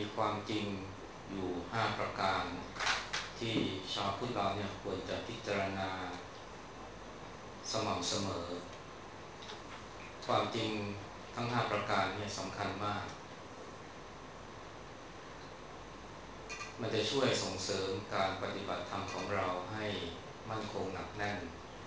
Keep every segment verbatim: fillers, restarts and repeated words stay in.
ความจริงอยู่ห้าประการที่ชาวพุทธเราเนี่ยควรจะพิจารณาสม่ำเสมอความจริงทั้งห้าประการเนี่ยสำคัญมากมันจะช่วยส่งเสริมการปฏิบัติธรรมของเราให้มั่นคงหนักแน่น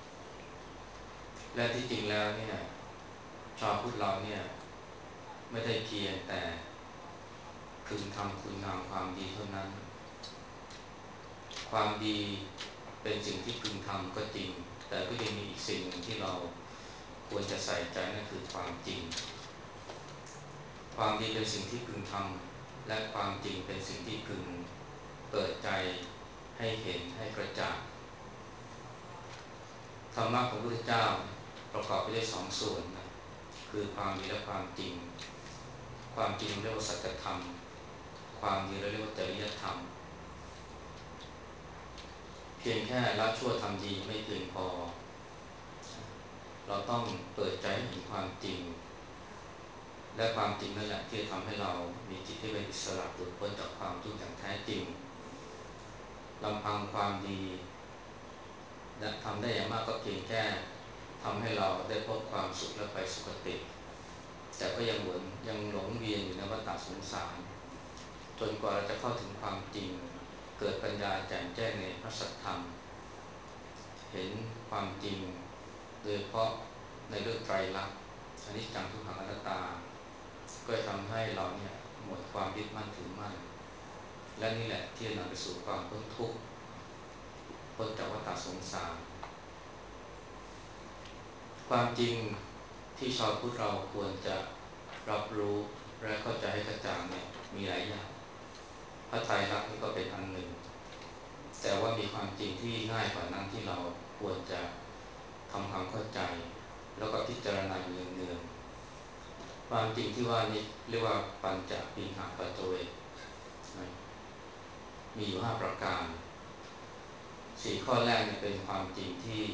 และที่จริงแล้วเนี่ยชาวพุทธเราเนี่ยไม่ได้เพียงแต่พึงทำคุณงามความดีเท่านั้นความดีเป็นสิ่งที่พึงทำก็จริงแต่ก็ยังมีอีกสิ่งหนึ่งที่เราควรจะใส่ใจนั่นคือความจริงความดีเป็นสิ่งที่พึงทำและความจริงเป็นสิ่งที่พึงเปิดใจให้เห็นให้กระจ่างธรรมะของพระพุทธเจ้าประกอบไปด้วยสองส่วนนะคือความดีและความจริงความจริงเรียกว่าสัจธรรมความดีเรียกว่าจริยธรรมเพียงแค่ละชั่วทำดีไม่เพียงพอเราต้องเปิดใจให้เห็นความจริงและความจริงนั่นแหละที่จะทำให้เรามีจิตที่เป็นอิสระหลุดพ้นจากความทุกข์อย่างแท้จริงลำพังความดีและทำได้อย่างมากก็เพียงแค่ทำให้เราได้พบความสุขและไปสุคติแต่ก็ยังหวนยังหลงเวียนอยู่ในวัฏฏะสงสารจนกว่าเราจะเข้าถึงความจริงเกิดปัญญาแจ่มแจ้งในพระสัทธรรมเห็นความจริงโดยเฉพาะในเรื่องไตรลักษณ์อนิจจังทุกขังอนัตตาก็จะทำให้เราเนี่ยหมดความยึดมั่นถือมั่นและนี่แหละที่จะนำไปสู่ความพ้นทุกข์พ้นจากวัฏฏะสงสารความจริงที่ชาวพุทธเราควรจะรับรู้และเข้าใจให้กระจ่างเนี่ยมีหลายอย่างพระไตรลักษณ์นี่ก็เป็นอันหนึ่งแต่ว่ามีความจริงที่ง่ายกว่านั้นที่เราควรจะทำความเข้าใจแล้วก็พิจารณาอยู่เนืองๆความจริงที่ว่านี่เรียกว่าปัญจปิณหปัจเจเวกมีอยู่ห้าประการสี่ข้อแรกเนี่ยเป็นความจริงที่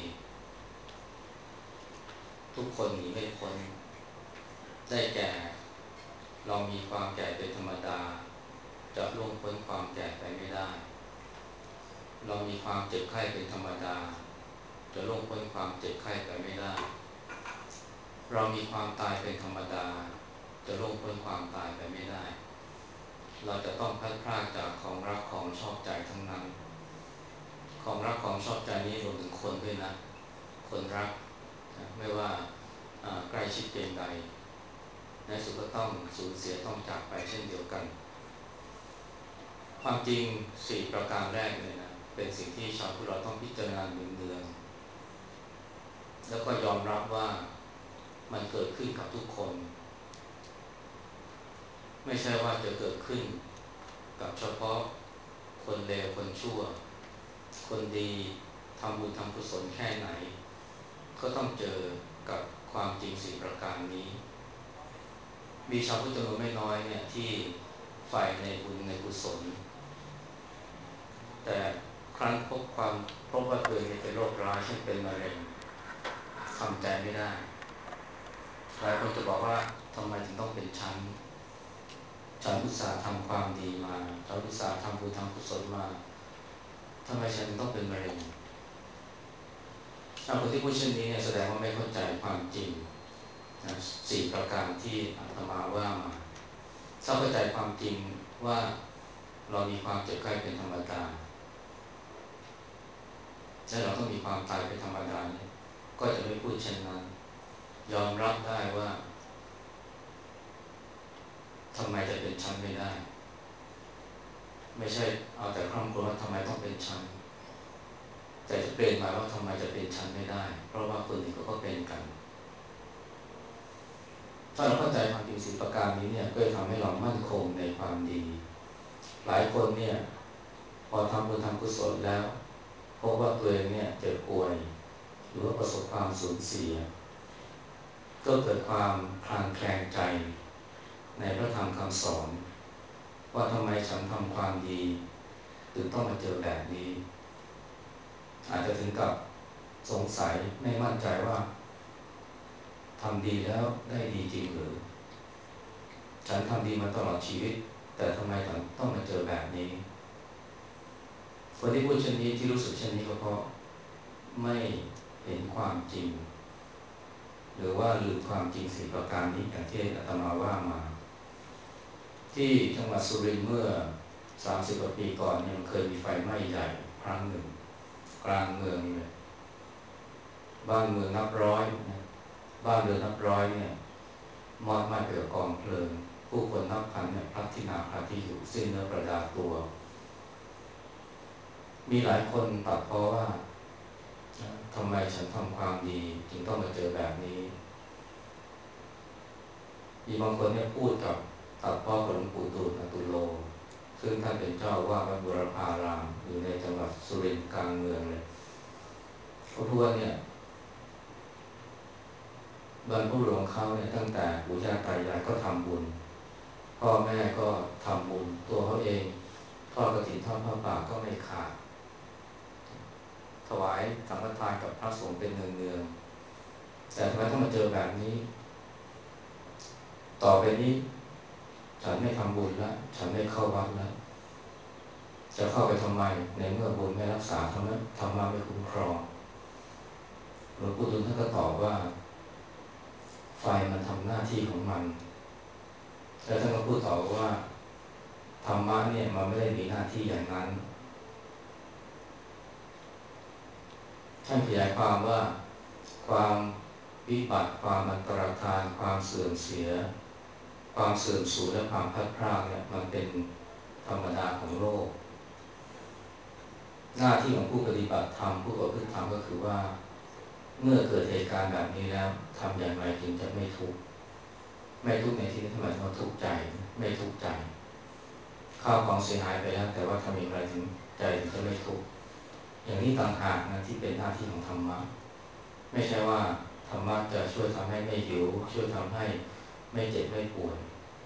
ทุกคนหนีไม่พ้นได้แก่เรามีความแก่เป็นธรรมดาจะล่วงพ้นความแก่ไปไม่ได้เรามีความเจ็บไข้เป็นธรรมดาจะล่วงพ้นความเจ็บไข้ไปไม่ได้เรามีความตายเป็นธรรมดาจะล่วงพ้นความตายไปไม่ได้เราจะต้องพลัดพรากจากของรักของชอบใจทั้งนั้นของรักของชอบใจนี้รวมถึงคนด้วยนะคนรักไม่ว่าใกล้ชิดเพียงใดในสุดก็ต้องสูญเสียต้องจากไปเช่นเดียวกันความจริงสี่ประการแรกเลยนะเป็นสิ่งที่ชาวพุทธเราต้องพิจารณาเนืองๆแล้วก็ยอมรับว่ามันเกิดขึ้นกับทุกคนไม่ใช่ว่าจะเกิดขึ้นกับเฉพาะคนเลวคนชั่วคนดีทำบุญทำกุศลแค่ไหนก็ต้องเจอกับความจริงสี่ประการนี้มีชาวพุทธจำนวนไม่น้อยเนี่ยที่ใฝ่ในบุญในกุศลแต่ครั้นพบความพบว่าตัวเองเป็นโรคร้ายเช่นเป็นมะเร็งทำใจไม่ได้หลายคนจะบอกว่าทำไมถึงต้องเป็นฉันฉันอุตส่าห์ทำความดีมาฉันอุตส่าห์ทำบุญทำกุศลมาทำไมฉันต้องเป็นมะเร็งถ้าคนที่พูดเช่นนี้เนี่ยแสดงว่าไม่เข้าใจความจริงนะสี่ประการที่อาตมาว่ามาถ้าเข้าใจความจริงว่าเรามีความเจ็บไข้เป็นธรรมดาและเราต้องมีความตายเป็นธรรมดาเนี่ยก็จะไม่พูดเช่นนั้นยอมรับได้ว่าทำไมจะเป็นฉันไม่ได้ไม่ใช่เอาแต่คร่ำครวญว่าทำไมต้องเป็นฉันแต่จะเปลี่ยนมาว่าทำไมจะเป็นฉันไม่ได้เพราะว่าคนอื่นก็เป็นกันถ้าเราเข้าใจความจริงสี่ประการนี้เนี่ยก็จะทำให้เรามั่นคงในความดีหลายคนเนี่ยพอทำบุญทำกุศลแล้วพบว่าตัวเองเนี่ยเจ็บป่วยหรือว่าประสบความสูญเสียก็เกิดความคลางแคลงใจในพระธรรมคำสอนว่าทำไมฉันทำความดีถึงต้องมาเจอแบบนี้อาจจะถึงกับสงสัยไม่มั่นใจว่าทำดีแล้วได้ดีจริงหรือฉันทำดีมาตลอดชีวิตแต่ทำไมต้องมาเจอแบบนี้คนที่พูดเช่นนี้ที่รู้สึกเช่นนี้ก็เพราะไม่เห็นความจริงหรือว่าลืมความจริงสี่ประการนี้อย่างที่อาตมาว่ามาที่จังหวัดสุรินทร์เมื่อสามสิบกว่าปีก่อนเนี่ยเคยมีไฟไหม้ใหญ่ครั้งหนึ่งกลางเมืองนี่เลยบ้านเมืองนับร้อยนะบ้านเรือนนับร้อยเนี่ยมอดไหม้ไปกับกองเพลิงผู้คนนับพันเนี่ยพลัดที่นาพลัดที่อยู่สิ้นเนื้อประดาตัวมีหลายคนตัดพ้อว่าทำไมฉันทำความดีจึงต้องมาเจอแบบนี้มีบางคนเนี่ยพูดกับตัดพ้อกับหลวงปู่ดูลย์อตุโลซึ่งท่านเป็นเจ้าว่าวัดบุรพารามอยู่ในจังหวัดสุรินทร์กลางเมืองเลยเขาพูดว่าเนี่ยบรรพบุรุษของเขาเนี่ยตั้งแต่ปู่ย่าตายายก็ทำบุญพ่อแม่ก็ทำบุญตัวเขาเองทอดกฐินทอดผ้าป่าก็ไม่ขาดถวายสังฆทานกับพระสงฆ์เป็นเนืองๆแต่ทำไมต้องมาเจอแบบนี้ต่อไปนี้ฉันไม่ทำบุญแล้วฉันไม่เข้าวัดแล้วจะเข้าไปทำไมในเมื่อบุญไม่รักษาธรรมะธรรมะไม่คุ้มครองหลวงปู่ดูลย์ท่านก็ตอบว่าไฟมันทำหน้าที่ของมันแล้วท่านก็พูดต่อว่าธรรมะเนี่ยมันไม่ได้มีหน้าที่อย่างนั้นท่านขยายความว่าความวิบัติความอันตรธานความเสื่อมเสียความเสื่อมสูญและความพลัดพรากเนี่ยมันเป็นธรรมดาของโลกหน้าที่ของผู้ปฏิบัติธรรมผู้ประพฤติธรรมก็คือว่าเมื่อเกิดเหตุการณ์แบบนี้แล้วทำอย่างไรจึงจะไม่ทุกข์ไม่ทุกข์ในที่นี้ทำไมถึงทุกข์ใจไม่ทุกข์ใจข้าวของเสียหายไปแล้วแต่ว่าทำอย่างไรถึงใจถึงจะไม่ทุกข์อย่างนี้ต่างหากนะที่เป็นหน้าที่ของธรรมะไม่ใช่ว่าธรรมะจะช่วยทำให้ไม่หิวช่วยทำให้ไม่เจ็บไม่ป่วย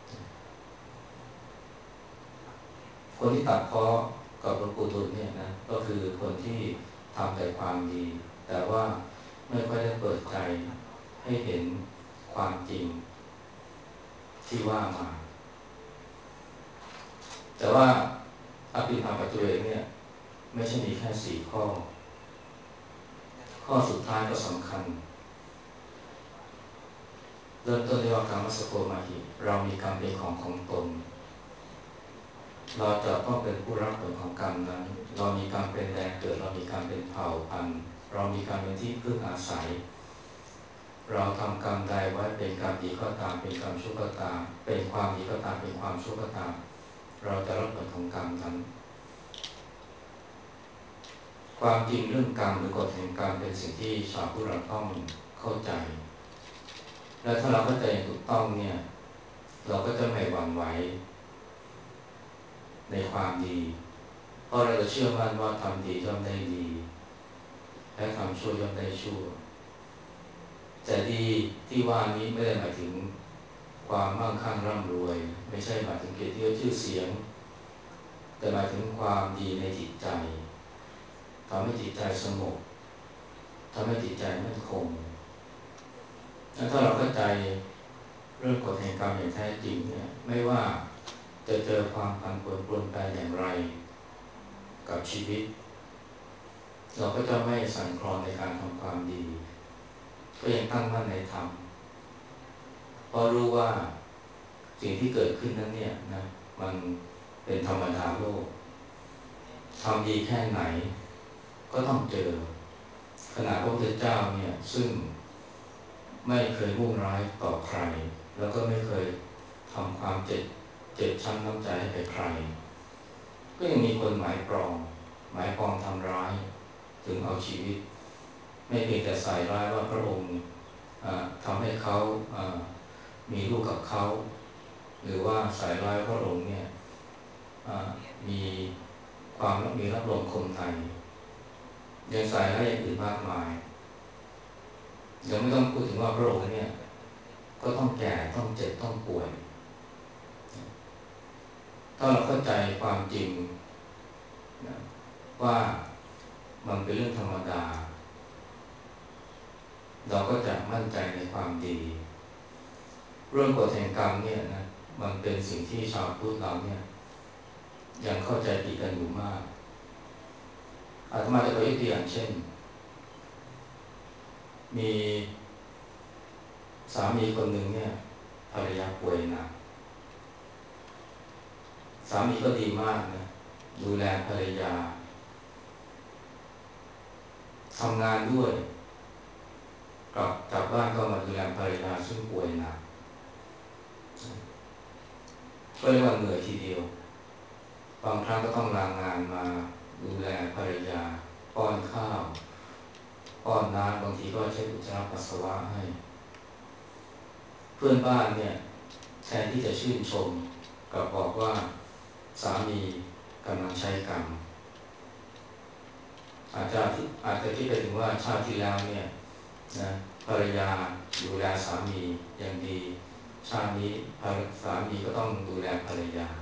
คนที่ตัดพ้อกับหลวงปู่ดูลย์เนี่ยนะก็คือคนที่ทำแต่ความดีแต่ว่าไม่ค่อยได้เปิดใจให้เห็นความจริงที่ว่ามาแต่ว่าอภิธรรมปัจจุบันเนี่ยไม่ใช่มีแค่สี่ข้อข้อสุดท้ายก็สำคัญเริ่มต้นด้วยว่ากรรมสโกมาหิเรามีกรรมเป็นของของตนเราจะต้องเป็นผู้รับผลของกรรมนั้นเรามีกรรมเป็นแดนเกิดเรามีกรรมเป็นเผ่าพันธุ์เรามีกรรมเป็นที่พึ่งอาศัยเราทำกรรมใดไว้เป็นกรรมดีก็ตามเป็นกรรมชั่วก็ตามเป็นความดีก็ตามเป็นความชั่วก็ตามเราจะรับผลของกรรมนั้นความจริงเรื่องกรรมหรือกฎแห่งกรรมเป็นสิ่งที่ชาวพุทธเราต้องเข้าใจและถ้าเราเข้าใจอย่างถูกต้องเนี่ยเราก็จะไม่หวั่นไหวในความดีเพราะเราจะเชื่อมั่นว่าทำดีย่อมได้ดีและทำชั่วย่อมได้ชั่วแต่ดีที่ว่านี้ไม่ได้หมายถึงความมั่งคั่งร่ำรวยไม่ใช่หมายถึงเกียรติยศชื่อเสียงแต่หมายถึงความดีในจิตใจทำให้จิตใจสงบทำให้จิตใจมั่นคงถ้าเราเข้าใจเรื่องกฎแห่งกรรมอย่างแท้จริงเนี่ยไม่ว่าจะเจอความผันผวนเปลี่ยนแปลงอย่างไรกับชีวิตเราก็จะไม่สั่นคลอนในการทำความดีก็ยังตั้งมั่นในธรรมเพราะรู้ว่าสิ่งที่เกิดขึ้นนั้นเนี่ยนะมันเป็นธรรมดาโลกทำดีแค่ไหนก็ต้องเจอขณะพระพุทธเจ้าเนี่ยซึ่งไม่เคยมุ่งร้ายต่อใครแล้วก็ไม่เคยทำความเจ็บเจ็บช้ำน้ำใจให้ใครก็ยังมีคนหมายปรองหมายปองทำร้ายถึงเอาชีวิตไม่เพียงแต่ใส่ร้ายว่าพระองค์ทำให้เขามีลูกกับเขาหรือว่าใส่ร้ายพระองค์เนี่ยมีความมีรับรองคมในยังใส่ร้ายอย่างอื่นมากมายยังไม่ต้องพูดถึงว่าพระองค์เนี่ยก็ต้องแก่ต้องเจ็บต้องป่วยถ้าเราเข้าใจความจริงนะว่ามันเป็นเรื่องธรรมดาเราก็จะมั่นใจในความดีเรื่องกฎแห่งกรรมเนี่ยนะมันเป็นสิ่งที่ชาวพุทธเราเนี่ยยังเข้าใจผิดกันอยู่มากอาตมาจะยกตัวอย่างเช่นมีสามีคนหนึ่งเนี่ยภรรยาป่วยหนักสามีก็ดีมากนะดูแลภรรยาทำงานด้วยกลับกลับบ้านก็มาดูแลภรรยาซึ่งป่วยหนักก็เรียกว่าเหนื่อยทีเดียวบางครั้งก็ต้องลางานมาดูแลภรรยาป้อนข้าวป้อนน้ำบางทีก็เช็ดอุจจาระปัสสาวะให้เพื่อนบ้านเนี่ยแทนที่จะชื่นชมกลับบอกว่าสามีกำลังใช้กรรมอาจจะอาจจะคิดไปถึงว่าชาติที่แล้วเนี่ยนะภรรยาดูแลสามีอย่างดีชาตินี้สามีก็ต้องดูแลภรรยา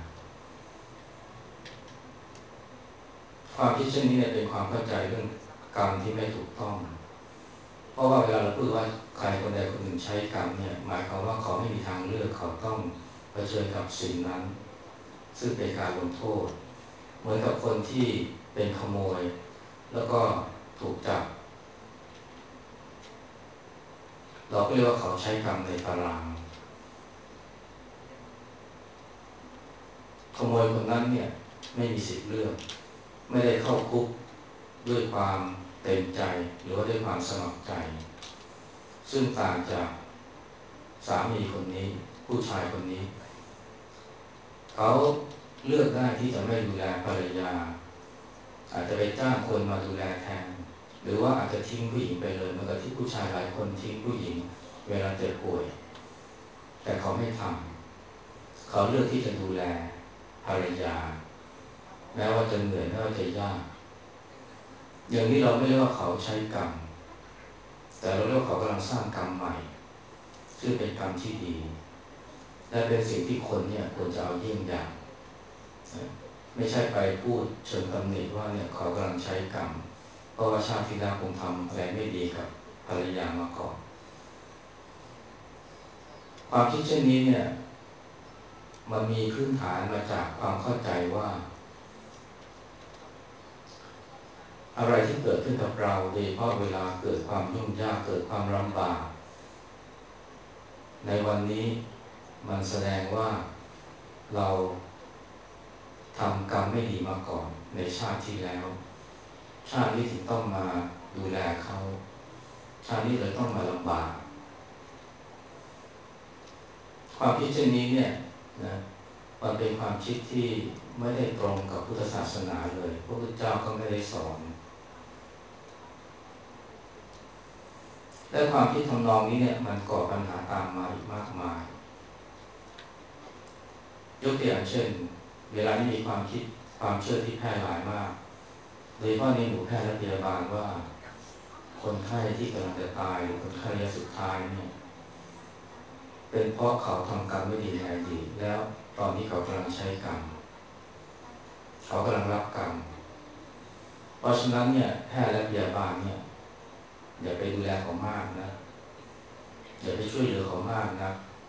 ความคิดเช่นนี้เนี่ยเป็นความเข้าใจเรื่องกรรมที่ไม่ถูกต้องเพราะว่าเวลาเราพูดว่าใครคนใดคนหนึ่งใช้กรรมเนี่ยหมายความว่าเขาไม่มีทางเลือกเขาต้องเผชิญกับสิ่งนั้นซึ่งเป็นการลงโทษเหมือนกับคนที่เป็นขโมยแล้วก็ถูกจับเราก็เรียกว่าเขาใช้กรรมในตารางขโมยคนนั้นเนี่ยไม่มีสิทธิ์เลือกไม่ได้เข้าคุกด้วยความเต็มใจหรือว่าด้วยความสมัครใจซึ่งต่างจากสามีคนนี้ผู้ชายคนนี้เขาเลือกได้ที่จะไม่ดูแลภรรยาอาจจะไปจ้างคนมาดูแลแทนหรือว่าอาจจะทิ้งผู้หญิงไปเลยเหมือนกับที่ผู้ชายหลายคนทิ้งผู้หญิงเวลาเจ็บป่วยแต่เขาไม่ทำเขาเลือกที่จะดูแลภรรยาแม้ว่าจะเหนื่อยแม้ว่าจะยากอย่างนี้เราไม่เรียกว่าเขาใช้กรรมแต่เราเรียกว่าเขากำลังสร้างกรรมใหม่ซึ่งเป็นกรรมที่ดีและเป็นสิ่งที่คนเนี่ยควรจะเอาเยี่ยงอย่างไม่ใช่ไปพูดเชิงตำหนิว่าเนี่ยเขากำลังใช้กรรมเพราะว่าชาติที่แล้วคงทำอะไรไม่ดีกับภรรยามาก่อนความคิดเช่นนี้เนี่ยมันมีพื้นฐานมาจากความเข้าใจว่าอะไรที่เกิดขึ้นกับเราโดยเฉพาะเวลาเกิดความยุ่งยากเกิดความลำบากในวันนี้มันแสดงว่าเราทำกรรมไม่ดีมาก่อนในชาติที่แล้วชาตินี้ถึงต้องมาดูแลเขาชาตินี้เลยต้องมาลำบากความคิดเช่นนี้เนี่ยนะมันเป็นความคิดที่ไม่ได้ตรงกับพุทธศาสนาเลยพระพุทธเจ้าก็ไม่ได้สอนและความคิดทำนองนี้เนี่ยมันก่อปัญหาตามมาอีกมากมายยกตัวอย่างเช่นเวลานี้มีความคิดความเชื่อที่แพร่หลายมากโดยเฉพาะในหมู่แพทย์และพยาบาลว่าคนไข้ที่กำลังจะตายหรือคนไข้ระยะสุดท้ายเนี่ยเป็นเพราะเขาทำกรรมไม่ดีในอดีตแล้วตอนนี้เขากำลังใช้กรรมเขากำลังรับกรรมเพราะฉะนั้นเนี่ยแพทย์และพยาบาลเนี่ยอย่าไปดูแลเขามากนะอย่าไปช่วยเหลือเขามากนะ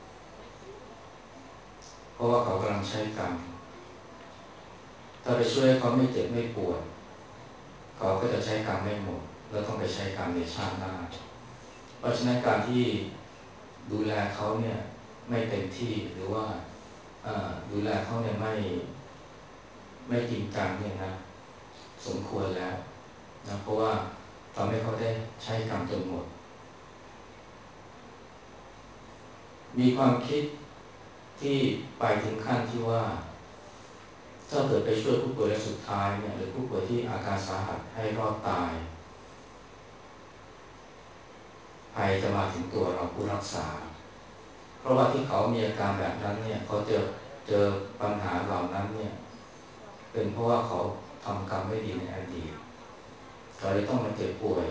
เพราะว่าเขากำลังใช้กรรมถ้าไปช่วยเขาไม่เจ็บไม่ปวดเขาก็จะใช้กรรมไม่หมดแล้วต้องไปใช้กรรมในชาติหน้าเพราะฉะนั้นการที่ดูแลเขาเนี่ยไม่เต็มที่หรือว่าดูแลเขาเนี่ยไม่ไม่จริงจังเนี่ยนะสมควรแล้วนะเพราะว่าทำให้เขาได้ใช้กรรมจนหมดมีความคิดที่ไปถึงขั้นที่ว่าถ้าเกิดไปช่วยผู้ป่วยระยะสุดท้ายเนี่ยหรือผู้ป่วยที่อาการสาหัสให้รอดตายภัยจะมาถึงตัวเราผู้รักษาเพราะว่าที่เขามีอาการแบบนั้นเนี่ยเขาเจอเจอปัญหาเหล่านั้นเนี่ยเป็นเพราะว่าเขาทำกรรมไม่ดีในอดีตเขาเลยต้องมาเจ็บป่วย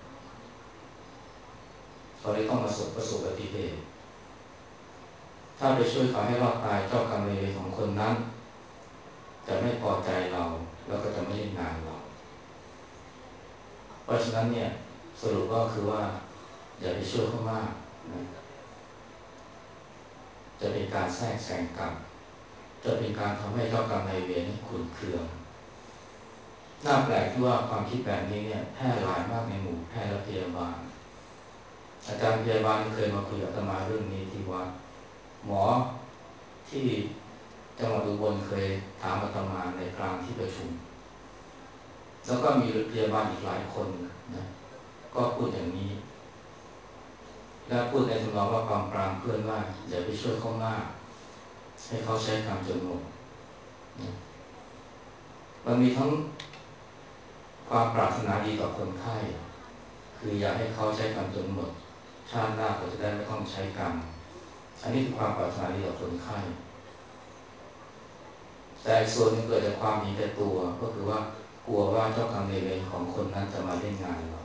เขาเลยต้องมาประสบประสบอุบัติเหตุถ้าไปช่วยเขาให้รอดตายเจ้ากรรมนายเวรของคนนั้นจะไม่พอใจเราแล้วก็จะไม่เล่นงานเราเพราะฉะนั้นเนี่ยสรุปก็คือว่าอย่าไปช่วยเขามากนะจะเป็นการแทรกแซงกรรมจะเป็นการทำให้เจ้ากรรมนายเวรขุ่นเคืองน่าแปลกที่ว่าความคิดแบบนี้เนี่ยแพร่หลายมากในหมู่แพทย์และพยาบาลอาจารย์พยาบาลเคยมาคุยกับอาตมาเรื่องนี้ที่ว่าหมอที่จังหวัดอุบลเคยถามอาตมาในกลางที่ประชุมแล้วก็มีพยาบาลอีกหลายคนนะก็พูดอย่างนี้และพูดในทำนองว่าความปรามเพื่อนว่าอย่าไปช่วยเขามากให้เขาใช้กรรมจนหมดนะมันมีทั้งความปรารถนาดีต่อคนไข้คืออยากให้เขาใช้กรรมจนหมดชาติหน้าเขาจะได้ไม่ต้องใช้กรรมอันนี้คือความปรารถนาดีต่อคนไข้แต่อีกส่วนนึงเกิดจากความเห็นแก่ตัวก็คือว่ากลัวว่าเจ้ากรรมนายเวรของคนนั้นจะมาเล่นงานเรา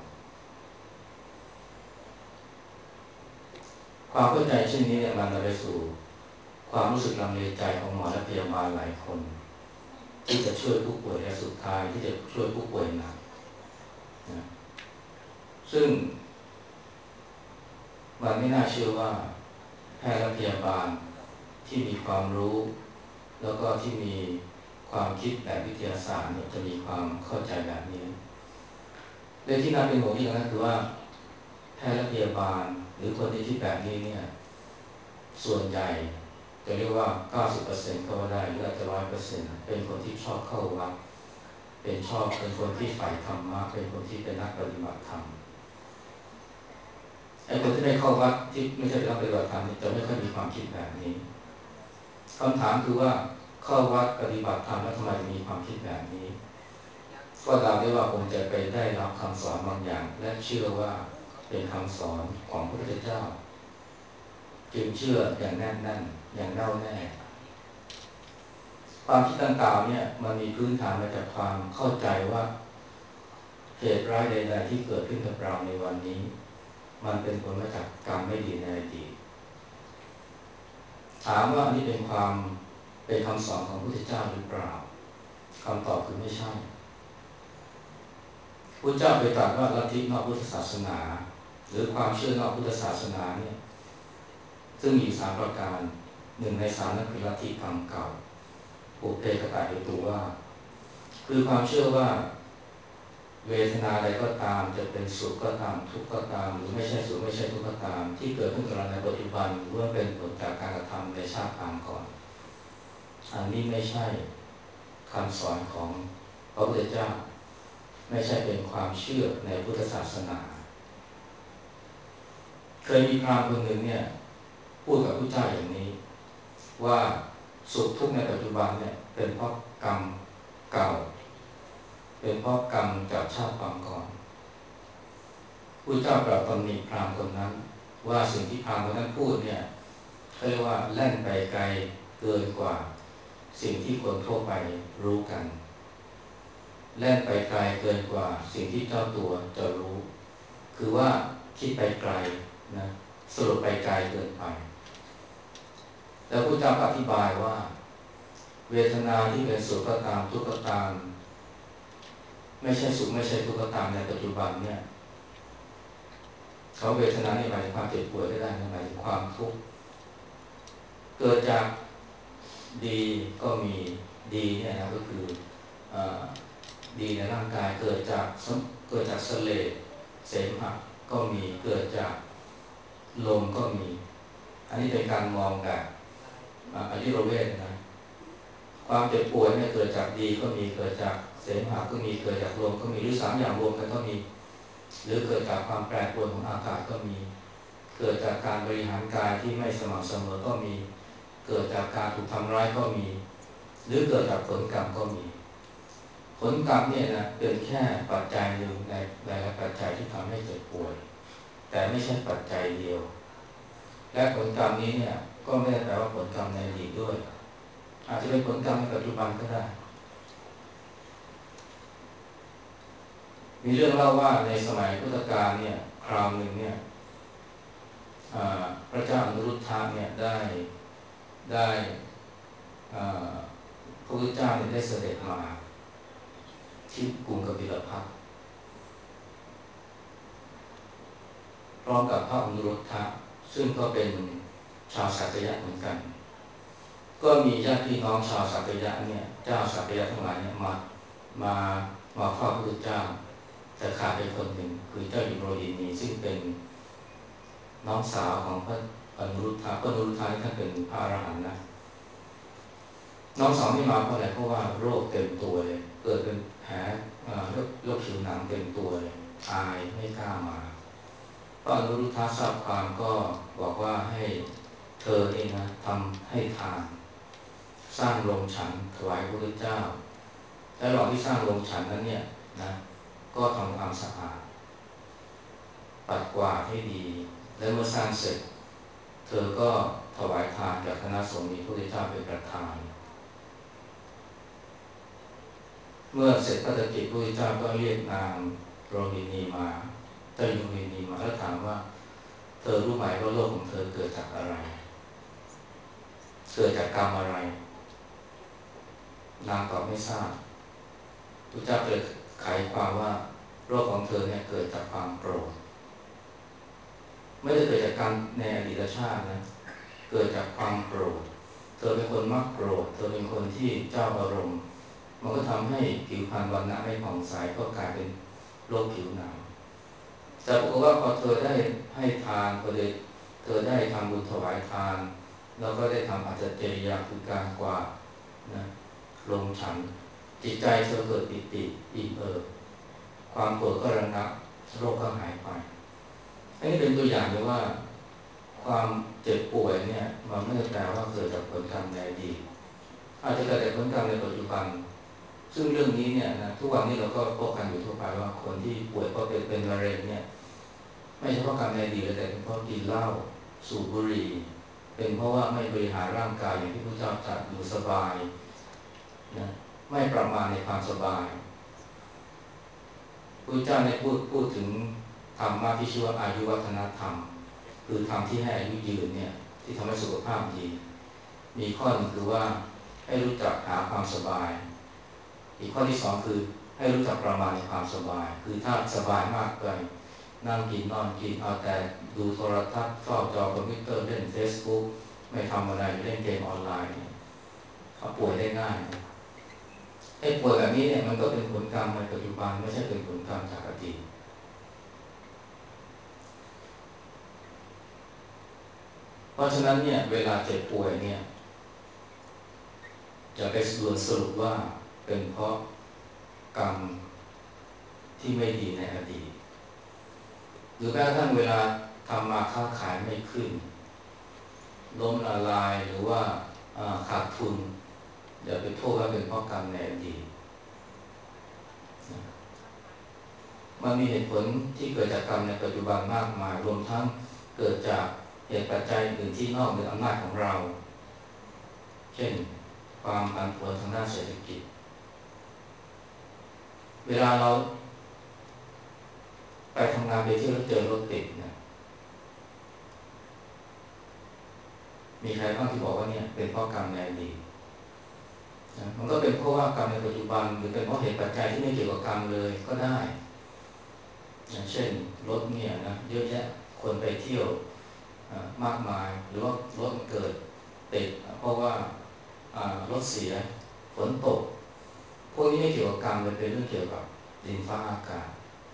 ความเข้าใจเช่นนี้เนี่ยมันนำไปสู่ความรู้สึกลังเลใจของหมอและพยาบาลหลายคนที่จะช่วยผู้ป่วยและสุดท้ายที่จะช่วยผู้ป่วยหนักนะซึ่งมันไม่น่าเชื่อว่าแพทย์และพยาบาลที่มีความรู้แล้วก็ที่มีความคิดแบบวิทยาศาสตร์เนี่ยจะมีความเข้าใจแบบนี้และที่น่าเป็นห่วงที่นั้นคือว่าแพทย์และพยาบาลหรือคนที่คิดแบบนี้เนี่ยส่วนใหญ่จะเรียกว่า เก้าสิบเปอร์เซ็นต์ ก็ว่าได้หรืออาจจะ หนึ่งร้อยเปอร์เซ็นต์ เป็นคนที่ชอบเข้าวัดเป็นชอบเป็นคนที่ใฝ่ธรรมะเป็นคนที่เป็นนักปฏิบัติธรรมไอ้คนที่ไม่เข้าวัดที่ไม่ใช่เป็นนักปฏิบัติธรรมนี่จะไม่ค่อยมีความคิดแบบนี้คำถามคือว่าเข้าวัดปฏิบัติธรรมแล้วทำไมมีความคิดแบบนี้ก็เดาได้ว่าคงจะไปได้รับคำสอนบางอย่างและเชื่อว่าเป็นคำสอนของพระพุทธเจ้าจึงเชื่ออย่างแน่นแน่นอย่างแน่วแน่ความคิดดังกล่าวเนี่ยมันมีพื้นฐานมาจากความเข้าใจว่าเหตุร้ายใดๆที่เกิดขึ้นกับเราในวันนี้มันเป็นผลมาจากกรรมไม่ดีในอดีตถามว่าอันนี้เป็นความเป็นคำสอนของพระพุทธเจ้าหรือเปล่าคำตอบคือไม่ใช่พระเจ้าไปตรัสว่าลัทธินอกพุทธศาสนาหรือความเชื่อนอกพุทธศาสนาเนี่ยซึ่งมีสามประการหนึ่งในสามนั่นคือลัทธิกรรมเก่าปุเพกตะเหตุว่าคือความเชื่อว่าเวทนาใดก็ตามจะเป็นสุขก็ตามทุกข์ก็ตามหรือไม่ใช่สุขไม่ใช่ทุกข์ก็ตามที่เกิดขึ้นกับเราในปัจจุบันล้วนเป็นผลจากการกระทำในชาติปางก่อนอันนี้ไม่ใช่คำสอนของพระพุทธเจ้าไม่ใช่เป็นความเชื่อในพุทธศาสนาเคยมีพราหมณ์คนหนึ่งเนี่ยพูดกับพระเจ้าอย่างนี้ว่าสุขทุกข์ในปัจจุบันเนี่ยเป็นเพราะกรรมเก่าเป็นเพราะกรรมจากชาติปางก่อนพระเจ้าปรับตำหนิพราหมณ์คนนั้นว่าสิ่งที่พราหมณ์คนนั้นพูดเนี่ยเขาเรียกว่าแล่นไปไกลเกินกว่าสิ่งที่คนทั่วไปรู้กันแล่นไปไกลเกินกว่าสิ่งที่เจ้าตัวจะรู้คือว่าคิดไปไกลนะสรุปไปไกลเกินไปแล้วพระเจ้าอธิบายว่าเวทนาที่เป็นสุขก็ตามทุกข์ก็ตามไม่ใช่สุขไม่ใช่ทุกข์ก็ตามในปัจจุบันเนี่ยเขาเวทนานี่หมายถึงความเจ็บป่วยก็ได้หมายถึงความทุกข์เกิดจากดีก็มีดีเนี่ยนะก็คือดีในร่างกายเกิดจากเกิดจากเสลดเสมหะก็มีเกิดจากลมก็มีอันนี้เป็นการมองแบบอยุรเวทนะความเจ็บป่วยเนี่ยเกิดจากดีก็มีเกิดจากเสมหะก็มีเกิดจากลมก็มีหรือสามอย่างรวมกันก็มีหรือเกิดจากความแปรปรวนของอากาศก็มีเกิดจากการบริหารกายที่ไม่สม่ำเสมอก็มีเกิดจากการถูกทำร้ายก็มีหรือเกิดจากผลกรรมก็มีผลกรรมเนี่ยนะเป็นแค่ปัจจัยหนึ่งในหลายๆปัจจัยที่ทำให้เจ็บป่วยแต่ไม่ใช่ปัจจัยเดียวและผลกรรมนี้เนี่ยก็ไม่ได้แปลว่าผลกรรมในอดีตด้วยอาจจะเป็นผลกรรมในปัจจุบันก็ได้มีเรื่องเล่าว่าในสมัยพุทธกาลเนี่ยคราวหนึ่งเนี่ยพระเจ้าอนุรุทธะเนี่ยได้ได้พระพุทธเจ้าเนี่ยได้เสด็จมาที่กรุงกบิลพัสดุพร้อมกับพระอนุรุทธะซึ่งก็เป็นชาวสักยะเหมือนกันก็มีญาติพี่น้องชาวสักยะเนี่ยเจ้าสักยะทั้งหลายเนี่ยมามามาเฝ้าพระพุทธเจ้าแต่ขาดไปคนหนึ่งคือเจ้าหญิงโรหินีซึ่งเป็นน้องสาวของพระอนุรุทธะพระอนุรุทธะนี่ท่านเป็นพระอรหันต์นะน้องสาวไม่มาเพราะอะไรเพราะว่าโรคเต็มตัวเลยเกิดเป็นแผลโรคโรคผิวหนังเต็มตัวเลยอายไม่กล้ามาพระอนุรุทธะทราบความก็บอกว่าให้เธอเองนะทำให้ทานสร้างโรงฉันถวายพระพุทธเจ้าและระหว่างที่สร้างโรงฉันนั้นเนี่ยนะก็ทำความสะอาดปัดกวาดให้ดีและเมื่อสร้างเสร็จเธอก็ถวายทานแก่คณะสงฆ์มีพระพุทธเจ้าเป็นประธานเมื่อเสร็จพระราชกิจพระพุทธเจ้าก็เรียกนางโรหินีมาเจ้าหญิงโรหินีมาแล้วถามว่าเธอรู้ไหมว่าโลกของเธอเกิดจากอะไรเกิดจากกรรมอะไรนางตอบไม่ทราบพระเจ้าเลยไขความว่าโรคของเธอเนี่ยเกิดจากความโกรธไม่ได้เกิดจากกรรมในอดีตชาตินะเกิดจากความโกรธเธอเป็นคนมักโกรธเธอเป็นคนที่เจ้าอารมณ์มันก็ทำให้ผิวพรรณวรรณะไม่ผ่องใสก็กลายเป็นโรคผิวหนังแต่ปรากฏว่าพอเธอได้ให้ทานพอเธอเธอได้ทำบุญถวายทานแล้วก็ได้ทำอัจฉริยะคือการกวาดนะลงฉันจิตใจเธอเกิดปิติอิ่มเอิบความโกรธก็ระงับโรคก็หายไปอันนี้เป็นตัวอย่างเลยว่าความเจ็บป่วยเนี่ยมันไม่ได้แปลว่าเกิดจากผลกรรมในอดีตอาจจะเกิดจากผลกรรมในปัจจุบันซึ่งเรื่องนี้เนี่ยนะทุกวันนี้เราก็พบกันอยู่ทั่วไปว่าคนที่ป่วยเพราะเป็นเป็นมะเร็งเนี่ยไม่ใช่เพราะกรรมในอดีตแต่เป็นเพราะกินเหล้าสูบบุหรี่เป็นเพราะว่าไม่บริหารร่างกายอย่างที่พระเจ้าตรัสอยู่สบายนะไม่ประมาทในความสบายพระเจ้าในพูดพูดถึงธรรมะที่ชื่อว่าอายุวัฒนธรรมคือธรรมที่ให้อายุยืนเนี่ยที่ทำให้สุขภาพดีมีข้อหนึ่งคือว่าให้รู้จักหาความสบายอีกข้อที่สองคือให้รู้จักประมาณในความสบายคือถ้าสบายมากเกินนั่งกินนอนกินเอาแต่ดูโทรทัศน์เฝ้าจอคอมพิวเตอร์เล่น Facebook ไม่ทำอะไรเล่นเกมออนไลน์เขาป่วยได้ง่ายไอ้ป่วยแบบนี้เนี่ยมันก็เป็นผลกรรมในปัจจุบันไม่ใช่เป็นผลกรรมจากอดีตเพราะฉะนั้นเนี่ยเวลาเจ็บป่วยเนี่ยจะไปด่วนสรุปว่าเป็นเพราะกรรมที่ไม่ดีในอดีตหรือแม้กระทั่งเวลาทำมาค้าขายไม่ขึ้นล้มละลายหรือว่าขาดทุนอย่าไปโทษว่าเป็นเพราะกรรมในอดีตมันมีเหตุผลที่เกิดจากกรรมในปัจจุบันมากมายรวมทั้งเกิดจากเหตุปัจจัยอื่นที่นอกเหนืออำนาจของเราเช่นความผันผวนทางด้านเศรษฐกิจเวลาเราไปทำงานไปเที่ยวแล้วเจอรถติดนะมีใครบ้างที่บอกว่าเนี่ยเป็นเพราะกรรมในอดีตนะมันก็เป็นเพราะว่ากรรมในปัจจุบันหรือเป็นเพราะเหตุปัจจัยที่ไม่เกี่ยวกับกรรมเลยก็ได้อย่างเช่นรถเนี่ยนะเยอะแยะคนไปเที่ยวมากมายหรือว่ารถเกิดติดเพราะว่ารถเสียฝนตกพวกนี้ไม่เกี่ยวกับกรรมเลยเป็นเรื่องเกี่ยวกับดินฟ้าอากาศ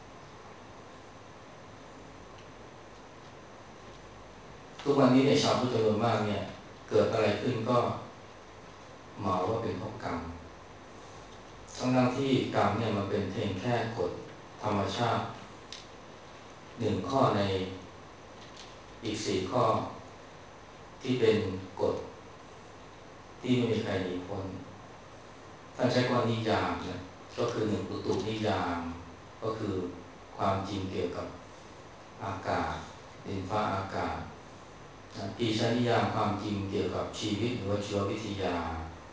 ทุกวันนี้เนี่ยชาวพุทธจำนวนมากเนี่ยเกิดอะไรขึ้นก็เหมาว่าเป็นเพราะกรรมทั้งๆที่กรรมเนี่ยมันเป็นเพียงแค่กฎธรรมชาติหนึ่งข้อในอีกสี่ข้อที่เป็นกฎที่ไม่มีใครหนีพ้นท่านใช้คำว่านิยามนะก็คือหนึ่งอุตุนิยามก็คือความจริงเกี่ยวกับอากาศดินฟ้าอากาศปีชนิยามความจริงเกี่ยวกับชีวิตหรือว่าชีววิทยา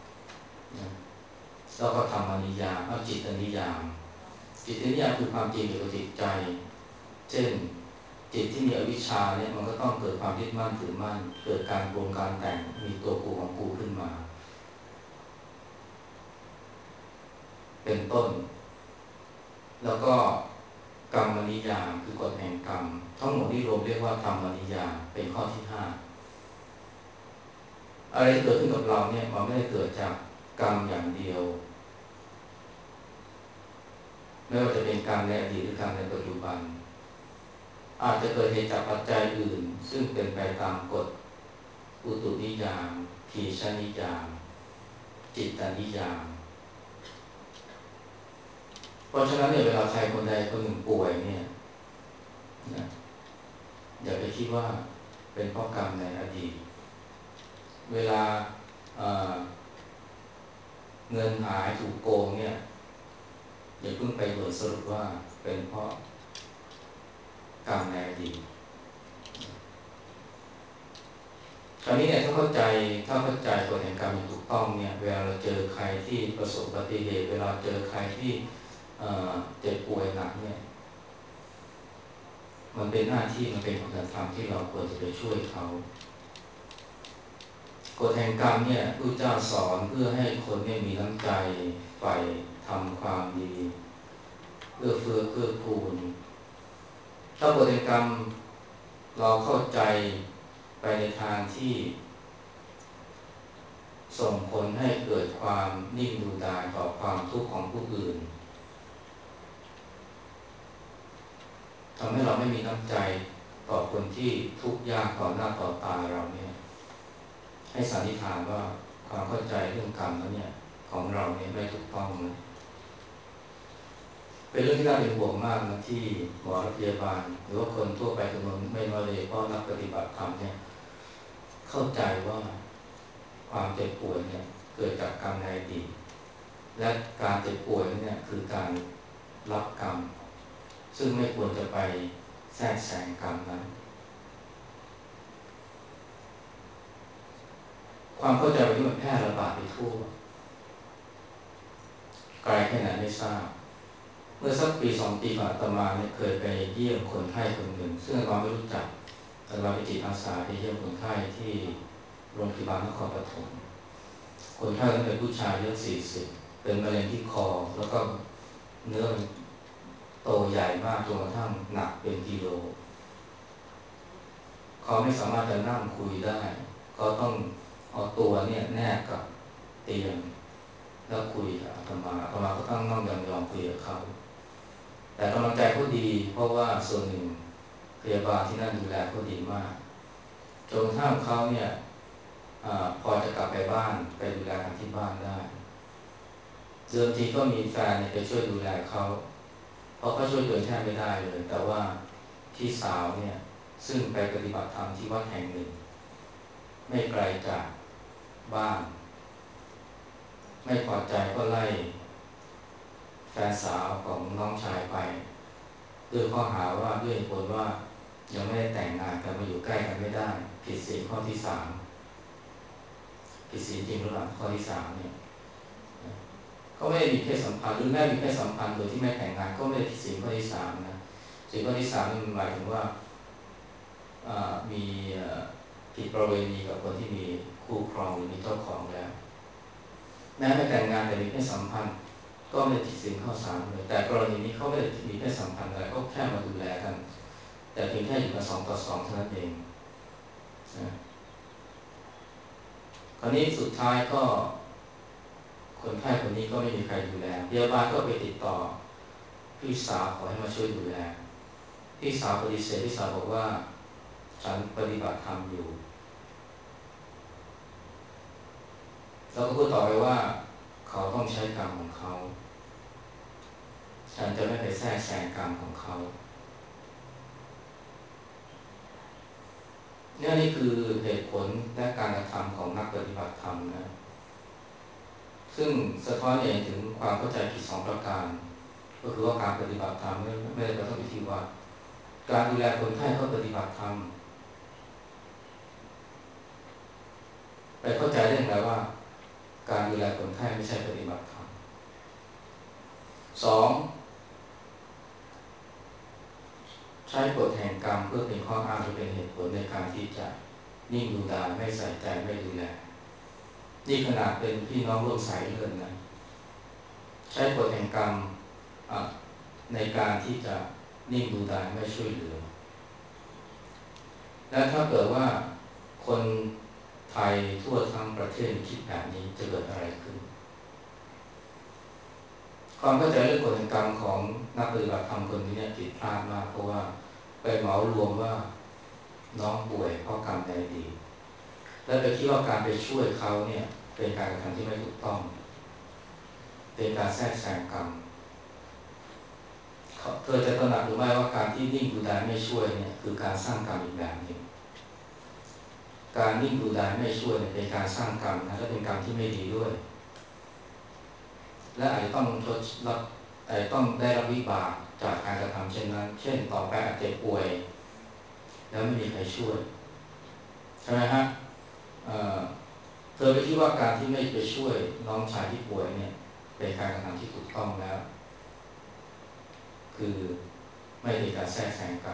แล้วก็ธรรมนิยามแล้วจิตนิยามจิตนิยามคือความจริงเกี่ยวกับจิตใจเช่นจิตที่มีอวิชชาเนี่ยมันก็ต้องเกิดความยึดมั่นถือมั่นเกิดการปรุงการแต่งมีตัวกูของกูขึ้นมาเป็นต้นแล้วก็กรรมนิยามคือกฎแห่งกรรมทั้งหมดนี้รวมเรียกว่าธรรมนิยามเป็นข้อที่ห้าอะไรที่เกิดขึ้นกับเราเนี่ยมันไม่ได้เกิดจากกรรมอย่างเดียวไม่ว่าจะเป็นกรรมในอดีตหรือกรรมในปัจจุบันอาจจะเกิดเหตุจากปัจจัยอื่นซึ่งเป็นไปตามกฎอุตุนิยามขีชนิยามจิตตนิยามเพราะฉะนั้นเนี่ยเวลาใครคนใดคนหนึ่งป่วยเนี่ยนะอย่าไปคิดว่าเป็นเพราะกรรมในอดีตเวลาเเงินหายถูกโกงเนี่ยอย่าเพิ่งไปด่วนสรุปว่าเป็นเพราะกรรมในอดีตคราวนี้เนี่ยถ้าเข้าใจถ้าเข้าใจกฎแห่งกรรมอย่างถูกต้องเนี่ยเวลาเราเจอใครที่ประสบอุบัติเหตุเวลาเจอใครที่เจ็บป่วยหนักเนี่ยมันเป็นหน้าที่มันเป็นคุณธรรมที่เราควรจะไปช่วยเขากฎแห่งกรรมเนี่ยพระเจ้าสอนเพื่อให้คนเนี่ยมีน้ำใจใฝ่ทำความดีเพื่อเฟื้อเพื่อคูณถ้ากฎแห่งกรรมเราเข้าใจไปในทางที่ส่งผลให้เกิดความนิ่งดูดายต่อความทุกข์ของผู้อื่นทำให้เราไม่มีน้ำใจต่อคนที่ทุกข์ยากต่อหน้าต่อตาเราเนี่ยให้สันนิษฐานว่าความเข้าใจเรื่องกรรมนั้นเนี่ยของเราเนี่ยไม่ถูกต้องนะเป็นเรื่องที่น่าเป็นห่วงมากนะที่หมอและพยาบาลหรือว่าคนทั่วไปจำนวนไม่น้อยเลยเพราะนักปฏิบัติธรรมเนี่ยเข้าใจว่าความเจ็บป่วยเนี่ยเกิดจากกรรมในอดีตและการเจ็บป่วยเนี่ยคือการรับกรรมซึ่งไม่ควรจะไปแทรกแซงกรรมนั้นความเข้าใจแบบนี้มันแพร่ระบาดไปทั่วไกลแค่ไหนไม่ทราบเมื่อสักปีสองปีก่อนอาตมาเนี่ยเคยไปเยี่ยมคนไข้คนหนึ่งซึ่งเราไม่รู้จักแต่เราไปจิตอาสาไปเยี่ยมคนไข้ที่โรงพยาบาลนครปฐมคนไข้นั้นเป็นผู้ชายอายุสี่สิบเป็นมะเร็งที่คอแล้วก็เนื้อมันโตใหญ่มากจนกระทั่งหนักเป็นกิโลเขาไม่สามารถจะนั่งคุยได้เขาต้องเอาตัวเนี่ยแนบกับเตียงแล้วคุยกับอาตมาอาตมาก็ต้องนั่งยองๆคุยกับเขาแต่กำลังใจเขาดีเพราะว่าส่วนหนึ่งพยาบาลที่นั่นดูแลเขาดีมากจนกระทั่งเขาเนี่ยพอจะกลับไปบ้านไปดูแลกันที่บ้านได้เดิมทีก็มีแฟนไปช่วยดูแลเขาเพราะเขาช่วยตัวเองแทบไม่ได้เลยแต่ว่าพี่สาวเนี่ยซึ่งไปปฏิบัติธรรมที่วัดแห่งหนึ่งไม่ไกลจากบ้านไม่พอใจก็ไล่แฟนสาวของน้องชายไปด้วยข้อหาว่าด้วยผลว่ายังไม่ได้แต่งงานกันมาอยู่ใกล้กันไม่ได้ผิดศีลข้อที่สามผิดศีลจริงหรือเปล่าข้อที่สามเนี่ยก็ไม่ได้มีเพศสัมพันธ์หรือแม้มีเพศสัมพันธ์โดยที่ไม่แต่งงานก็ไม่ได้ผิดศีลข้อที่สามนะศีลข้อที่สามนี่มันหมายถึงว่ามีผิดประเวณีกับคนที่มีคู่ครองหรือมีเจ้าของแล้วแม้ไม่แต่งงานแต่มีเพศสัมพันธ์ก็ไม่ได้ผิดศีลข้อสามเลยแต่กรณีนี้เขาไม่ได้มีเพศสัมพันธ์อะไรก็แค่มาดูแลกันแต่เพียงแค่อยู่กันสองต่อสองเท่านั้นเองนะคราวนี้สุดท้ายก็คนไข้คนนี้ก็ไม่มีใครดูแลพยาบาลก็ไปติดต่อพี่สาวขอให้มาช่วยดูแลพี่สาวปฏิเสธพี่สาวบอกว่าฉันปฏิบัติธรรมอยู่แล้วก็พูดต่อไปว่าเขาต้องใช้กรรมของเขาฉันจะไม่ไปแทรกแซงกรรมของเขาเนี่ยนี่คือเหตุผลและการกระทำของนักปฏิบัติธรรมนะซึ่งสะท้อนเห็นถึงความเข้าใจผิดสองประการก็คือว่าการปฏิบัติธรรมไม่ได้ไปต้องไปที่วัดการดูแลคนไข้เขาปฏิบัติธรรมไปเข้าใจได้ไงว่าการดูแลคนไข้ไม่ใช่ปฏิบัติธรรมสองใช้กฎแห่งกรรมเพื่อเป็นข้ออ้างหรือเป็นเหตุผลในการที่จะนิ่งดูดายไม่ใส่ใจไม่ดูแลนี่ขนาดเป็นพี่น้องร่วมสายเลือดนะใช้กฎแห่งกรรมในการที่จะนิ่งดูดายไม่ช่วยเหลือและถ้าเกิดว่าคนไทยทั่วทั้งประเทศคิดแบบนี้จะเกิดอะไรขึ้นความเข้าใจเรื่องกฎแห่งกรรมของนักปฏิบัติธรรมคนนี้เนี่ยผิดพลาดมากเพราะว่าไปเหมารวมว่าน้องป่วยเพราะกรรมในอดีตและไปคิดว่าการไปช่วยเขาเนี่ยเป็นการกระทำที่ไม่ถูกต้องเป็นการแทรกแซงกรรมเธอจะตระหนักหรือไม่ว่าการที่นิ่งดูดายไม่ช่วยเนี่ยคือการสร้างกรรมอีกแบบหนึ่งการนิ่งดูดายไม่ช่วยเนี่ยเป็นการสร้างกรรมนะและเป็นกรรมที่ไม่ดีด้วยและอาจจะต้องทดรับอาจจะต้องได้รับวิบากจากการกระทำเช่นนั้นเช่นต่อไปอาจจะป่วยแล้วไม่มีใครช่วยใช่ไหมฮะเเธอไปคิดว่าการที่ไม่ไปช่วยน้องชายที่ป่วยเนี่ยเป็นการกระทำที่ถูกต้องแล้วคือไม่เป็นการแทรกแซงกรรม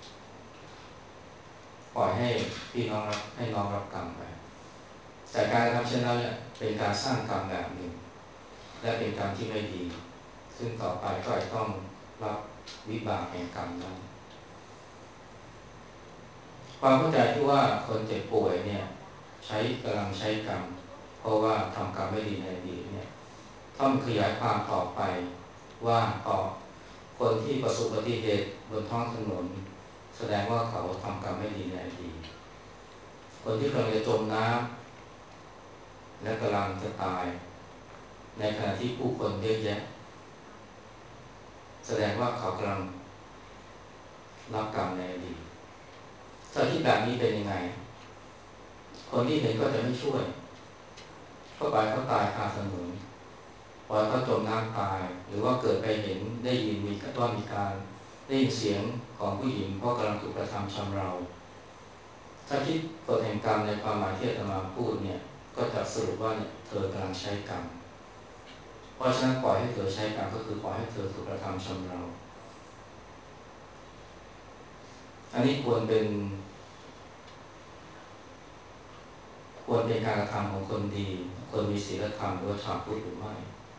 ปล่อยให้พี่น้องรับให้น้องรับกรรมไปแต่การกระทำเช่นนั้นเนี่ยเป็นการสร้างกรรมแบบหนึ่งและเป็นกรรมที่ไม่ดีซึ่งต่อไปก็จะต้องรับวิบากแห่งกรรมนั้นความเข้าใจที่ว่าคนเจ็บป่วยเนี่ยใช้กำลังใช้กรรมเพราะว่าทำกรรมไม่ดีในอดีตเนี่ยถ้ามันขยายความต่อไปว่าต่อคนที่ประสบอุบัติเหตุบนท้องถนนแสดงว่าเขาทำกรรมไม่ดีในอดีตคนที่กำลังจะจมน้ำและกำลังจะตายในขณะที่ผู้คนเยอะแยะแสดงว่าเขากำลังรับกรรมในอดีตถ้าคิดแบบนี้เป็นยังไงคนที่เห็นก็จะไม่ช่วยก็ปล่อยเขาตายคาถนนปล่อยเขาจมน้ำตายหรือว่าเกิดไปเห็นได้ยินมีว่ามีการได้ยินเสียงของผู้หญิงเพราะกำลังถูกกระทำชำเราถ้าคิดกฎแห่งกรรมในความหมายที่อาตมาพูดเนี่ยก็จะสรุปว่าเนี่ยเธอกำลังใช้กรรมเพราะฉะนั้นปล่อยให้เธอใช้กรรมก็คือปล่อยให้เธอถูกกระทำชำเราอันนี้ควรเป็นควรเป็นการกระทำของคนดีคนมีศีลธรรมหรือว่าชาวพุทธหรือไม่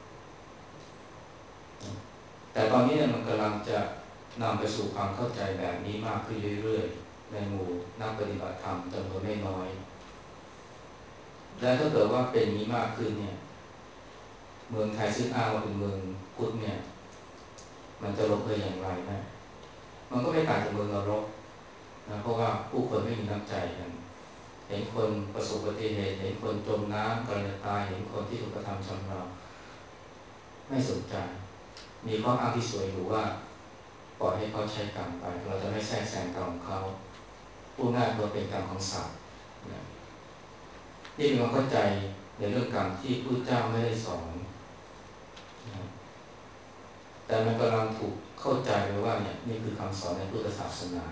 แต่ตอนนี้เนี่ยมันกำลังจะนำไปสู่ความเข้าใจแบบนี้มากขึ้นเรื่อยๆในหมู่นักปฏิบัติธรรมจำนวนไม่น้อยและถ้าเกิดว่าเป็นนี้มากขึ้นเนี่ยเมืองไทยซึ่งอ้างว่าเป็นเมืองพุทธเนี่ยมันจะลงเอยอย่างไรนะมันก็ไม่ต่างจากเมืองนรกนะเพราะว่าผู้คนไม่มีน้ำใจกันเห็นคนประสบอุบัติเหตุเห็นคนจมน้ำกำลังจะตายเห็นคนที่ถูกกระทำชำเราไม่สนใจมีข้ออ้างที่สวยหรูว่าปล่อยให้เขาใช้กรรมไปเราจะไม่แทรกแซงกรรมของเขาผู้ง่ายตัวเป็นกรรมของสัตว์นะนี่เป็นความเข้าใจในเรื่องกรรมที่พระเจ้าไม่ได้สอนนะแต่มันกำลังถูกเข้าใจไปว่าเนี่ยนี่คือคำสอนในพุทธศาสนา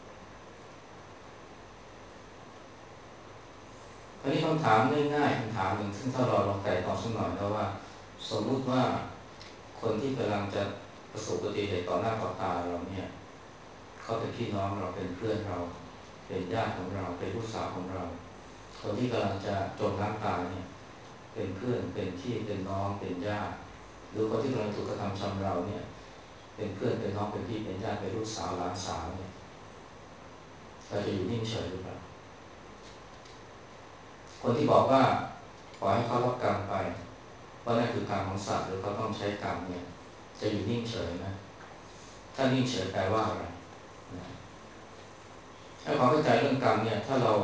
ทีนี้คำถามง่ายๆคำถามหนึ่งซึ่งถ้าเราลองไต่ตองสักหน่อยนะว่าสมมุติว่าคนที่กำลังจะประสบอุบัติเหตุต่อหน้าต่อตาเราเนี่ยเขาเป็นพี่น้องเราเป็นเพื่อนเราเป็นญาติของเราเป็นลูกสาวของเราคนที่กำลังจะจมน้ำตายเนี่ยเป็นเพื่อนเป็นพี่เป็นน้องเป็นญาติหรือคนที่กำลังถูกกระทำชำเราเนี่ยเป็นเพื่อนเป็นน้องเป็นพี่เป็นญาติเป็นลูกสาวหลานสาวเนี่ยเราจะอยู่นิ่งเฉยหรือเปล่าคนที่บอกว่าปล่อยให้เขารับกรรมไปเพราะนั่นคือกรรมของสัตว์หรือเขาต้องใช้กรรมเนี่ยจะอยู่นิ่งเฉยไหมถ้านิ่งเฉยแปลว่าอะไรนะถ้าความเข้าใจเรื่องกรรมเนี่ยถ้าเรา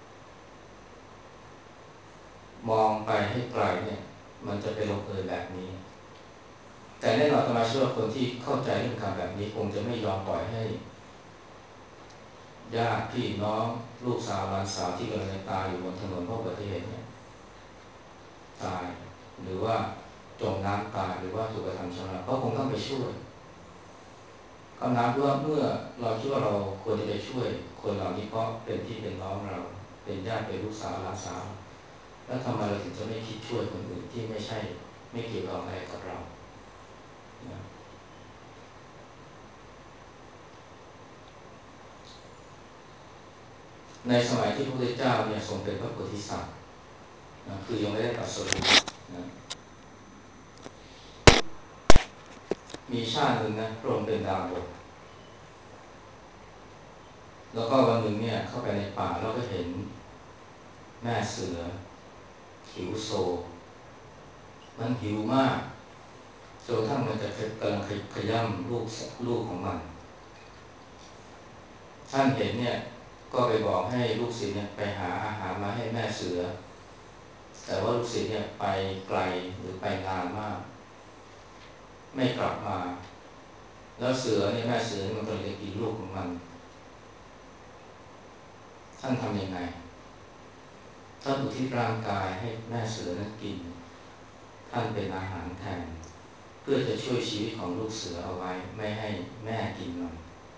มองไปให้ไกลเนี่ยมันจะเป็นลงเอยแบบนี้แต่แน่นอนธรรมะเชื่อว่าคนที่เข้าใจเรื่องกรรมแบบนี้คงจะไม่ยอมปล่อยให้ญาติพี่น้องลูกสาวหลานสาวที่กำลังจะตายอยู่บนถนนเพราะอุบัติเหตุเนี่ยตายหรือว่าจมน้ำตายหรือว่าถูกกระทำชำเราเขาคงต้องไปช่วยคำถามคือว่าเมื่อเราคิดว่าเราควรจะไปช่วยคนเหล่านี้เพราะเป็นพี่เป็นน้องเราเป็นญาติเป็นลูกสาวหลานสาวแล้วทำไมเราถึงจะไม่คิดช่วยคนอื่นที่ไม่ใช่ไม่เกี่ยวกับอะไรกับเรานะในสมัยที่พระพุทธเจ้าเนี่ยทรงเป็นพระโพธิสัตว์นะคือยังไม่ได้ตรัสรู้นะมีชาติหนึ่งนะพระองค์เป็นดาวบทแล้วก็วันหนึ่งเนี่ยเข้าไปในป่าแล้วก็เห็นแม่เสือหิวโซมันหิวมากจนกระทั่งมันจะกำลังขย้ำลูกลูกของมันท่านเห็นเนี่ยก็ไปบอกให้ลูกศิษย์เนี่ยไปหาอาหารมาให้แม่เสือแต่ว่าลูกศิษย์เนี่ยไปไกลหรือไปนานมากไม่กลับมาแล้วเสือเนี่ยแม่เสือมันก็เลยจะกินลูกของมันท่านทำยังไงท่านอุทิศร่างกายให้แม่เสือนั้นกินท่านเป็นอาหารแทนเพื่อจะช่วยชีวิตของลูกเสือเอาไว้ไม่ให้แม่กินมัน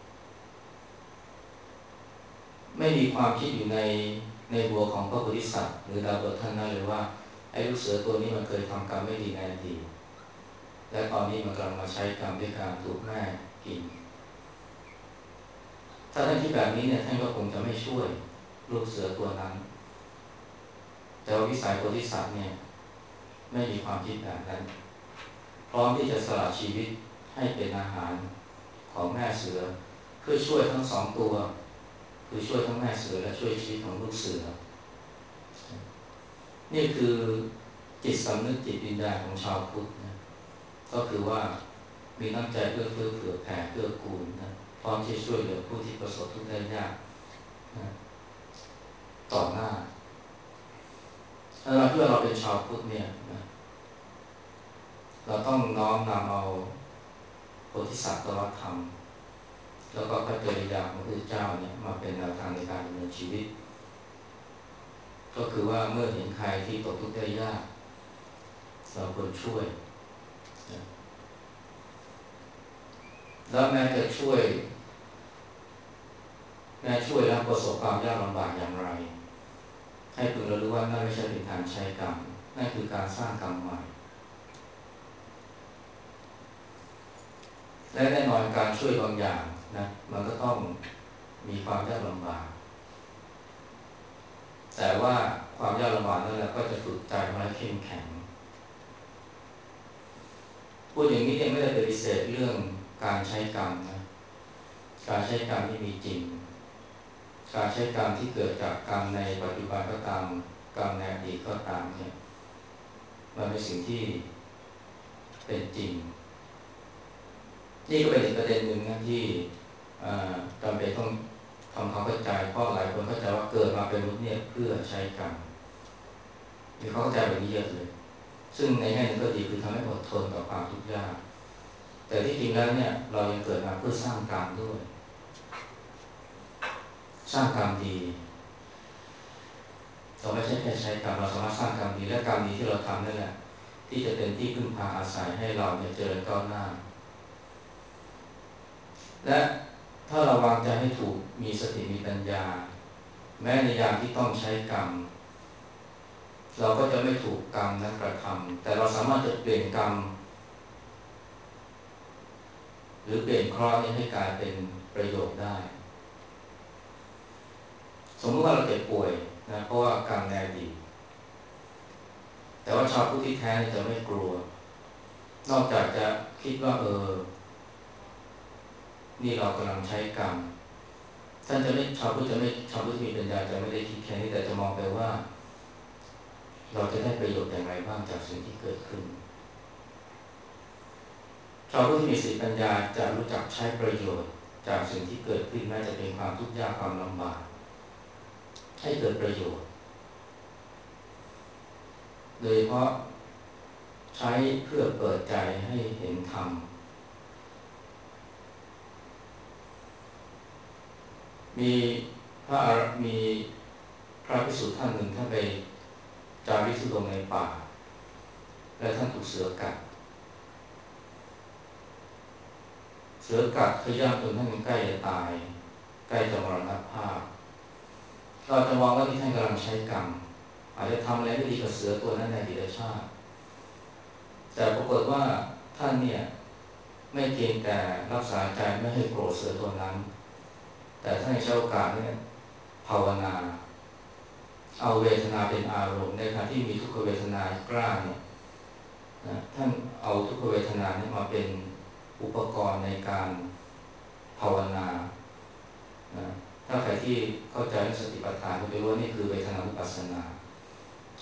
ไม่มีความคิดอยู่ในในหัวของพระโพธิสัตว์หรือดาวบทท่านนั้นเลยว่าไอ้ลูกเสือตัวนี้มันเคยทำกรรมไม่ดีในอดีตและตอนนี้มันกำลังมาใช้กรรมด้วยการถูกแม่กินถ้าท่านคิดแบบนี้เนี่ยท่านก็คงจะไม่ช่วยลูกเสือตัวนั้นแต่ว่าวิสัยโพธิสัตว์เนี่ยไม่มีความคิดแบบนั้นพร้อมที่จะสละชีวิตให้เป็นอาหารของแม่เสือเพื่อช่วยทั้งสองตัวคือช่วยทั้งแม่เสือและช่วยชีวิตของลูกเสือนี่คือจิตสำนึกจิตวิญญาณของชาวพุทธนะก็คือว่ามีน้ำใจเอื้อเฟื้อเผื่อแผ่เกื้อกูลนะพร้อมที่จะช่วยเหลือผู้ที่ประสบทุกข์ได้ยากนะต่อหน้าถ้าเราคิดว่าเราเป็นชาวพุทธเนี่ยนะเราต้องน้อมนำเอาโพธิสัตว์ธรรมแล้วก็พระจริยาของพระพุทธเจ้าเนี่ยมาเป็นแนวทางในการดำเนินชีวิตก็คือว่าเมื่อเห็นใครที่ตกทุกข์ได้ยากเราควรช่วยแล้วแม้จะช่วยแม้ช่วยแล้วประสบความยากลำบากอย่างไรให้พึงเรารู้ว่านั่นไม่ใช่เป็นการใช้กรรมนั่นคือการสร้างกรรมใหม่และแน่นอนการช่วยบางอย่างนะมันก็ต้องมีความยากลำบากแต่ว่าความยากลำบากนั่นแหละก็จะฝึกใจมาให้เข้มแข็งพูดอย่างนี้เนี่ยไม่ได้ปฏิเสธเรื่องการใช้กรรมนะการใช้กรรมที่มีจริงการใช้กรรมที่เกิดจากกรรมในปัจจุบันก็ตามกรรมในอดีตก็ตามเนี่ยมันเป็นสิ่งที่เป็นจริงนี่ก็เป็นอีกประเด็นหนึ่งนะที่จำเป็นต้องทำความเข้าใจเพราะหลายคนเข้าใจว่าเกิดมาเป็นมนุษย์เนี่ยเพื่อใช้กรรมมีเขาเข้าใจแบบนี้เยอะเลยซึ่งในแง่นึงก็ดีคือทำให้อดทนต่อความทุกข์ยากแต่ที่จริงแล้วเนี่ยเรายังเกิดมาเพื่อสร้างกรรมด้วยสร้างกรรมดีเราไม่ใช่แค่ใช้กรรมเราสามารถสร้างกรรมดีและกรรมดีที่เราทำนั่นแหละที่จะเป็นที่พึ่งพาอาศัยให้เราเนี่ยเจริญก้าวหน้าและถ้าเราวางใจให้ถูกมีสติมีปัญญาแม้ในยามที่ต้องใช้กรรมเราก็จะไม่ถูกกรรมนั้นกระทำแต่เราสามารถจะเปลี่ยนกรรมหรือเปลี่ยนเคราะห์นี้ให้กลายเป็นประโยชน์ได้สมมติว่าเราเจ็บป่วยนะเพราะว่ากรรมในอดีตแต่ว่าชาวพุทธที่แท้จะไม่กลัวนอกจากจะคิดว่าเออนี่เรากำลังใช้กรรมท่านจะไม่ชาวพุทธจะไม่ชาวพุทธมีปัญญาจะไม่ได้คิดแค่นี้แต่จะมองไปว่าเราจะได้ประโยชน์อย่างไรบ้างจากสิ่งที่เกิดขึ้นชาวพุทธที่มีสติปัญญาจะรู้จักใช้ประโยชน์จากสิ่งที่เกิดขึ้นแม้จะเป็นความทุกข์ยากความลำบากให้เกิดประโยชน์โดยเพราะใช้เพื่อเปิดใจให้เห็นธรรมมีพระมีพระภิกษุท่านหนึ่งท่านไปจาริกธุดงค์ในป่าและท่านถูกเสือกัดเสือกัดขย้ำจนท่านใกล้จะตายใกล้จะมรณภาพเราจะมองว่าที่ท่านกำลังใช้กรรมอาจจะทำอะไรไม่ดีกับเสือตัวนั้นในอดีตชาติแต่ปรากฏว่าท่านเนี่ยไม่เพียงแต่รักษาใจไม่ให้โกรธเสือตัวนั้นแต่ท่านใช้โอกาสเนี่ยภาวนาเอาเวทนาเป็นอารมณ์ในขณะที่มีทุกขเวทนากล้าเนี่ยนะท่านเอาทุกขเวทนานี้มาเป็นอุปกรณ์ในการภาวนานะถ้าใครที่เข้าใจเรื่องสติปัฏฐานก็จะรู้ว่านี่คือเวทนานุปัสสนา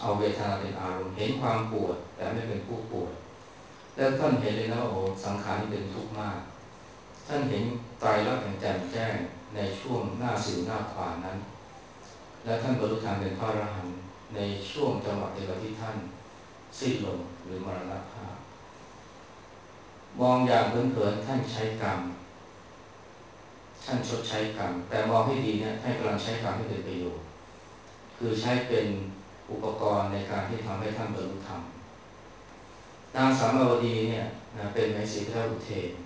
เอาเวทนาเป็นอารมณ์เห็นความปวดแต่ไม่เป็นผู้ปวดแล้วท่านเห็นเลยนะว่าโอ้สังขารนี่เป็นทุกข์มากท่านเห็นไตรลักษณ์อย่างแจ่มแจ้งในช่วงหน้าสิวหน้าขวานนั้นและท่านบรรลุธรรมเป็นพระอรหันต์ในช่วงจังหวะเดียวกับที่ท่านสิ้นลมหรือมรณภาพมองอย่างเผินๆท่านใช้กรรมท่านชดใช้กรรมแต่มองให้ดีเนี่ยท่านกำลังใช้กรรมให้เป็นประโยชน์คือใช้เป็นอุปกรณ์ในการที่ทำให้ท่านบรรลุธรรมนางสามาวดีเนี่ยนะเป็นมเหสีพระเจ้าอุเทน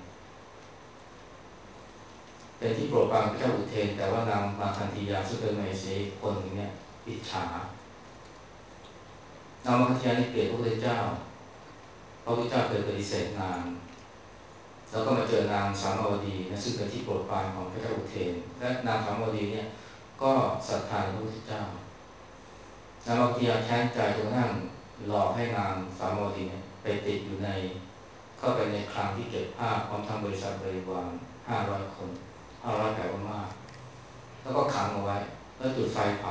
เป็นที่โปรดปรานพระเจ้าอุเทนแต่ว่านางมาคันธียาซึ่งเป็นมเหสีคนหนึ่งเนี่ยอิจฉานางมาคันธียานี่เกลียดพระพุทธเจ้าพระพุทธเจ้าเคยปฏิเสธนางแล้วก็มาเจอนางสามาวดีนะซึ่งเป็นที่โปรดปรานของพระเจ้าอุเทนและนางสามาวดีเนี่ยก็ศรัทธาในพระพุทธเจ้านางมาคันธียาแค้นใจจนกระทั่งหลอกให้นางสามาวดีเนี่ยไปติดอยู่ในเข้าไปในคลังที่เก็บผ้าพร้อมทั้งบริษัทบริวารห้าร้อยคนห้าร้อยแปลว่ามากแล้วก็ขังเอาไว้แล้วจุดไฟเผา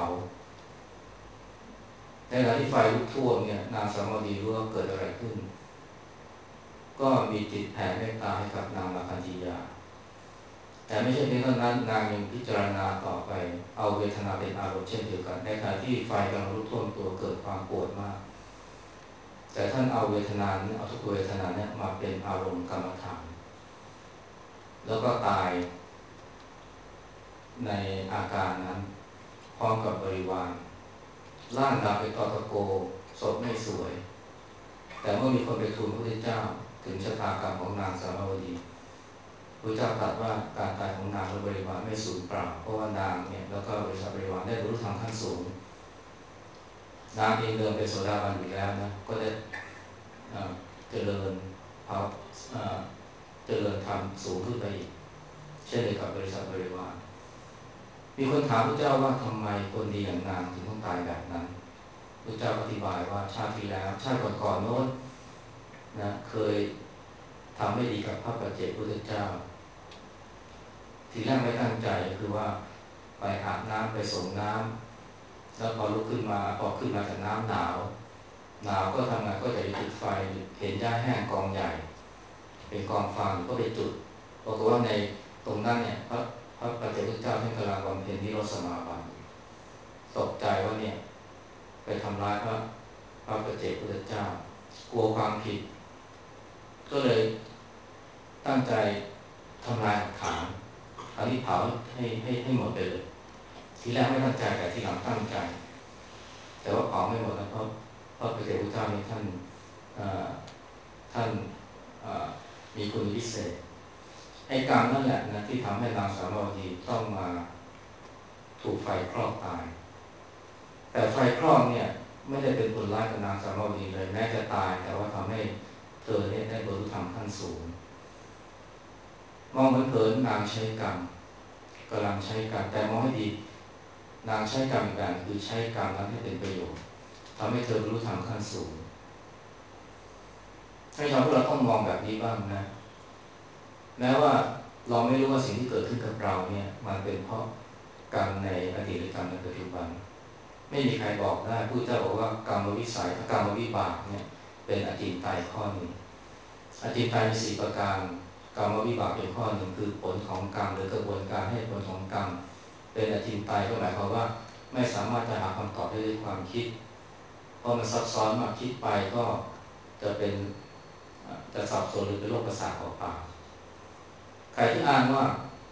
ในขณะที่ไฟลุกท่วมเนี่ยนางสามาวดีรู้ว่าเกิดอะไรขึ้นก็มีจิตแผ่เมตตาให้กับนางมาคันธียาแต่ไม่ใช่เพียงเท่านั้นนางยังพิจารณาต่อไปเอาเวทนาเป็นอารมณ์เช่นเดียวกันในขณะที่ไฟกำลังลุกท่วมตัวเกิดความปวดมากแต่ท่านเอาเวทนาเนี่ยเอาทุกเวทนาเนี่ยมาเป็นอารมณ์กรรมฐานแล้วก็ตายในอาการนั้นพร้อมกับบริวารร่างดำเป็นตอตะโกศพไม่สวยแต่เมื่อมีคนไปทูลพระพุทธเจ้าถึงชะตากรรมของนางสามาวดีพระเจ้าตรัสว่าการตายของนางและบริวารไม่สูญเปล่าเพราะว่านางเนี่ยแล้วก็บริษัทบริวารได้บรรลุธรรมขั้นสูงนางเองเดิมเป็นโสดาบันอยู่แล้วนะก็ได้เจริญภาวเจริญธรรมสูงขึ้นไปอีกเช่นเดียวกับบริษัทบริวารมีคนถามพระเจ้าว่าทำไมคนดีอย่างนางถึงต้องตายแบบนั้นพระเจ้าอธิบายว่าชาติที่แล้วชาติก่อนๆโน้นนะเคยทำไม่ดีกับพระปัจเจกพุทธเจ้าทีแรกไม่ตั้งใจคือว่าไปอาบน้ำไปส่งน้ำแล้วพอลุกขึ้นมาพอขึ้นมาจากน้ำหนาวหนาวก็ทำงานก็จะจุดไฟเห็นหญ้าแห้งกองใหญ่เป็นกองฟางก็ไปจุดปรากฏว่าในตรงนั้นเนี่ยพระพระปัจเจกพุทธเจ้าท่านกำลังบำเพ็ญนิโรธสมาบัติตกใจว่าเนี่ยไปทำร้ายพระพระปัจเจกพุทธเจ้ากลัวความผิดก็เลยตั้งใจทำลายหลักฐานคราวนี้เผาให้ให้ให้หมดไปเลยทีแรกไม่ตั้งใจแต่ทีหลังตั้งใจแต่ว่าเผาไม่หมดนะเพราะพระปัจเจกพุทธเจ้านี่ท่านท่านมีคุณพิเศษไอ้กรรมนั่นแหละนะที่ทำให้นางสามาวดีต้องมาถูกไฟคลอกตายแต่ไฟคลอกเนี่ยไม่ได้เป็นผลร้ายกับนางสามาวดีเลยแม้จะตายแต่ว่าทำให้เธอเนี่ยได้บรรลุธรรมขั้นสูงมองเผินๆนางใช้กรรมกำลังใช้กรรมแต่มองให้ดีนางใช้กรรมอีกอย่างคือใช้กรรมนั้นให้เป็นประโยชน์ทำให้เธอบรรลุธรรมขั้นสูงให้ชาวพุทธเราต้องมองแบบนี้บ้างนะแม้ว่าเราไม่รู้ว่าสิ่งที่เกิดขึ้นกับเราเนี่ยมันเป็นเพราะกรรมในอดีตหรือกรรมในปัจจุบันไม่มีใครบอกได้พุทธเจ้าบอกว่ากรรมวิสัยกรรมวิบากเนี่ยเป็นอจินไตยข้อหนึ่งอจินไตยมีสี่ประการกรรมวิบากเป็นข้อหนึ่งคือผลของกรรมหรือกระบวนการให้ผลของกรรมเป็นอจินไตยก็หมายความว่าไม่สามารถจะหาคำตอบได้ด้วยความคิดเพราะมันซับซ้อนมากคิดไปก็จะเป็นจะสับสนหรือเป็นโรคประสาทเปล่าๆใครที่อ้างว่า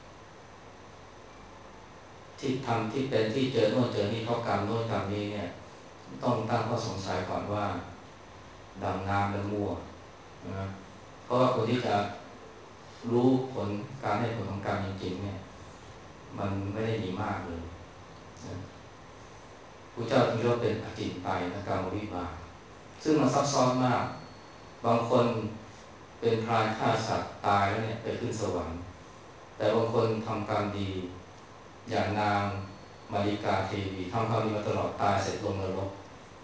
ที่ทำที่เป็นที่เจอโน่นเจอนี่เพราะกรรมโน่นกรรมนี้เนี่ยต้องตั้งข้อสงสัยก่อนว่าดำน้ำและมั่วนะเพราะว่าคนที่จะรู้ผลการให้ผลของกรรมจริงๆเนี่ยมันไม่ได้มีมากเลยนะพระเจ้าจึงเรียกเป็นอจินไตยนะกรรมวิบากซึ่งมันซับซ้อนมากบางคนเป็นพรานฆ่าสัตว์ตายแล้วเนี่ยไปขึ้นสวรรค์แต่บางคนทำกรรมดีอย่างนางมาริกาเทวีทำความดีมาตลอดตายเสร็จลงนรก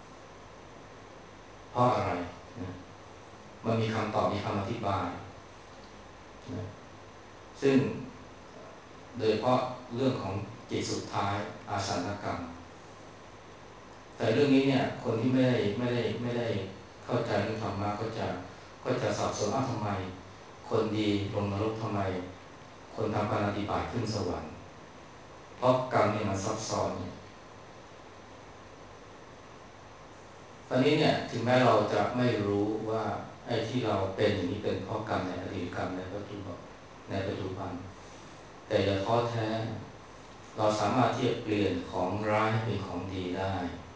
เพราะอะไรนะมันมีคำตอบมีคำอธิบายนะซึ่งโดยเฉพาะเรื่องของจิตสุดท้ายอาสันกรรมแต่เรื่องนี้เนี่ยคนที่ไม่ได้ไม่ได้ไม่ได้เข้าใจเรื่องธรรมะก็จะก็จะสับสนว่าทำไมคนดีลงนรกทำไมคนทำปาณาติบาตขึ้นสวรรค์เพราะกรรมเนี่ยมันซับซ้อนเนี่ยตอนนี้เนี่ยถึงแม้เราจะไม่รู้ว่าไอ้ที่เราเป็นอย่างนี้เป็นเพราะกรรมในอดีตกรรมในปัจจุบันในปัจจุบันแต่อย่าท้อแท้เราสามารถที่จะเปลี่ยนของร้ายให้เป็นของดีได้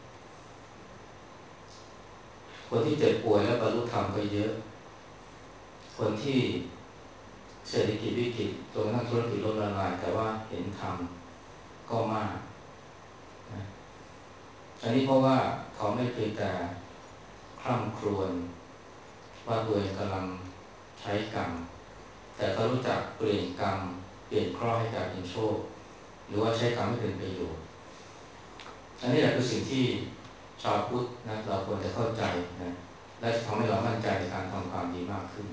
คนที่เจ็บป่วยและบรรลุธรรมก็เยอะคนที่เศรษฐกิจวิกฤตจนกระทั่งธุรกิจล้มละลายแต่ว่าเห็นธรรมก็มากนะอันนี้เพราะว่าเขาไม่เพียงแต่คร่ำครวญว่าตัวเองกำลังใช้กรรมแต่เขารู้จักเปลี่ยนกรรมเปลี่ยนเคราะห์ให้กลายเป็นโชคหรือว่าใช้กรรมให้เป็นประโยชน์อันนี้แหละคือสิ่งที่ชาวพุทธนะเราควรจะเข้าใจนะและทำให้เรามั่นใจในการทำความดีมากขึ้น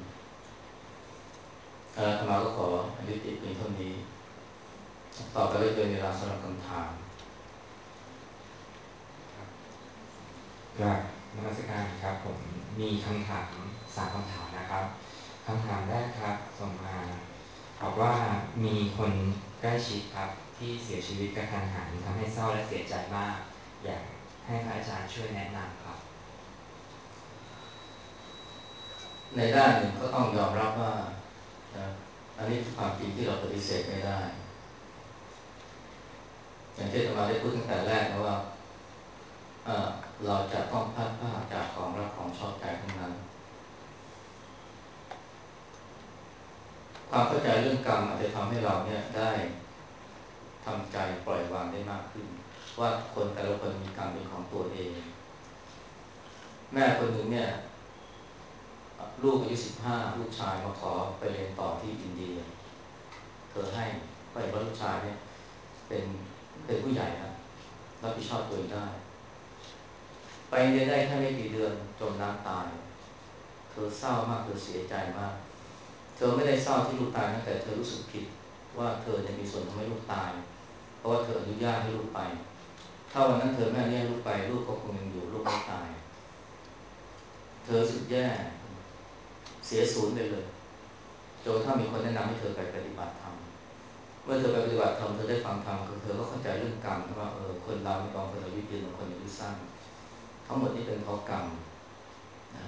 อาตมาก็ขออยุติเพียงเท่านี้ต่อไปก็จะเป็นเวลาสำหรับคำถามครับนมัสการครับผมมีคำถามสามคำถามนะครับคำถามแรกครับส่งมาบอกว่ามีคนใกล้ชิดครับที่เสียชีวิตกระทันหันทำให้เศร้าและเสียใจมากอยากให้พระอาจารย์ช่วยแนะนำครับในด้านหนึ่งก็ต้องยอมรับว่านะอันนี้คือความจริงที่เราปฏิเสธไม่ได้อย่างที่อาตมาได้พูดตั้งแต่แรกนะว่าเราจะต้องพลาดพลาดจากของรักของชอบใจทั้งนั้นความเข้าใจเรื่องกรรมอาจจะทำให้เราเนี่ยได้ทำใจปล่อยวางได้มากขึ้นว่าคนแต่ละคนมีกรรมเป็นของตัวเองแม่คนหนึ่งเนี่ยลูกอายุสิบห้าลูกชายมาขอไปเรียนต่อที่อินเดียเธอให้เพราะเห็นว่าลูกชายเนี่ยเป็นเป็นผู้ใหญ่นะรับผิดชอบตัวเองได้ไปอินเดียได้แค่ไม่กี่เดือนจมน้ำตายเธอเศร้ามากเธอเสียใจมากเธอไม่ได้เศร้าที่ลูกตายนะแต่เธอรู้สึกผิดว่าเธอเนี่ยมีส่วนทำให้ลูกตายเพราะว่าเธออนุญาตให้ลูกไปถ้าวันนั้นเธอไม่อนุญาตให้ลูกไปลูกก็คงยังอยู่ลูกไม่ตายเธอรู้สึกแย่เสียศูนย์ไปเลยจนถ้ามีคนแนะนำให้เธอไปปฏิบัติธรรมเมื่อเธอไปปฏิบัติธรรมเธอได้ฟังธรรมเธอก็เข้าใจเรื่องกรรมว่าเออคนเราไม่ต้องคนอายุยืนบางคนอายุสั้นทั้งหมดนี้เป็นเพราะกรรมนะ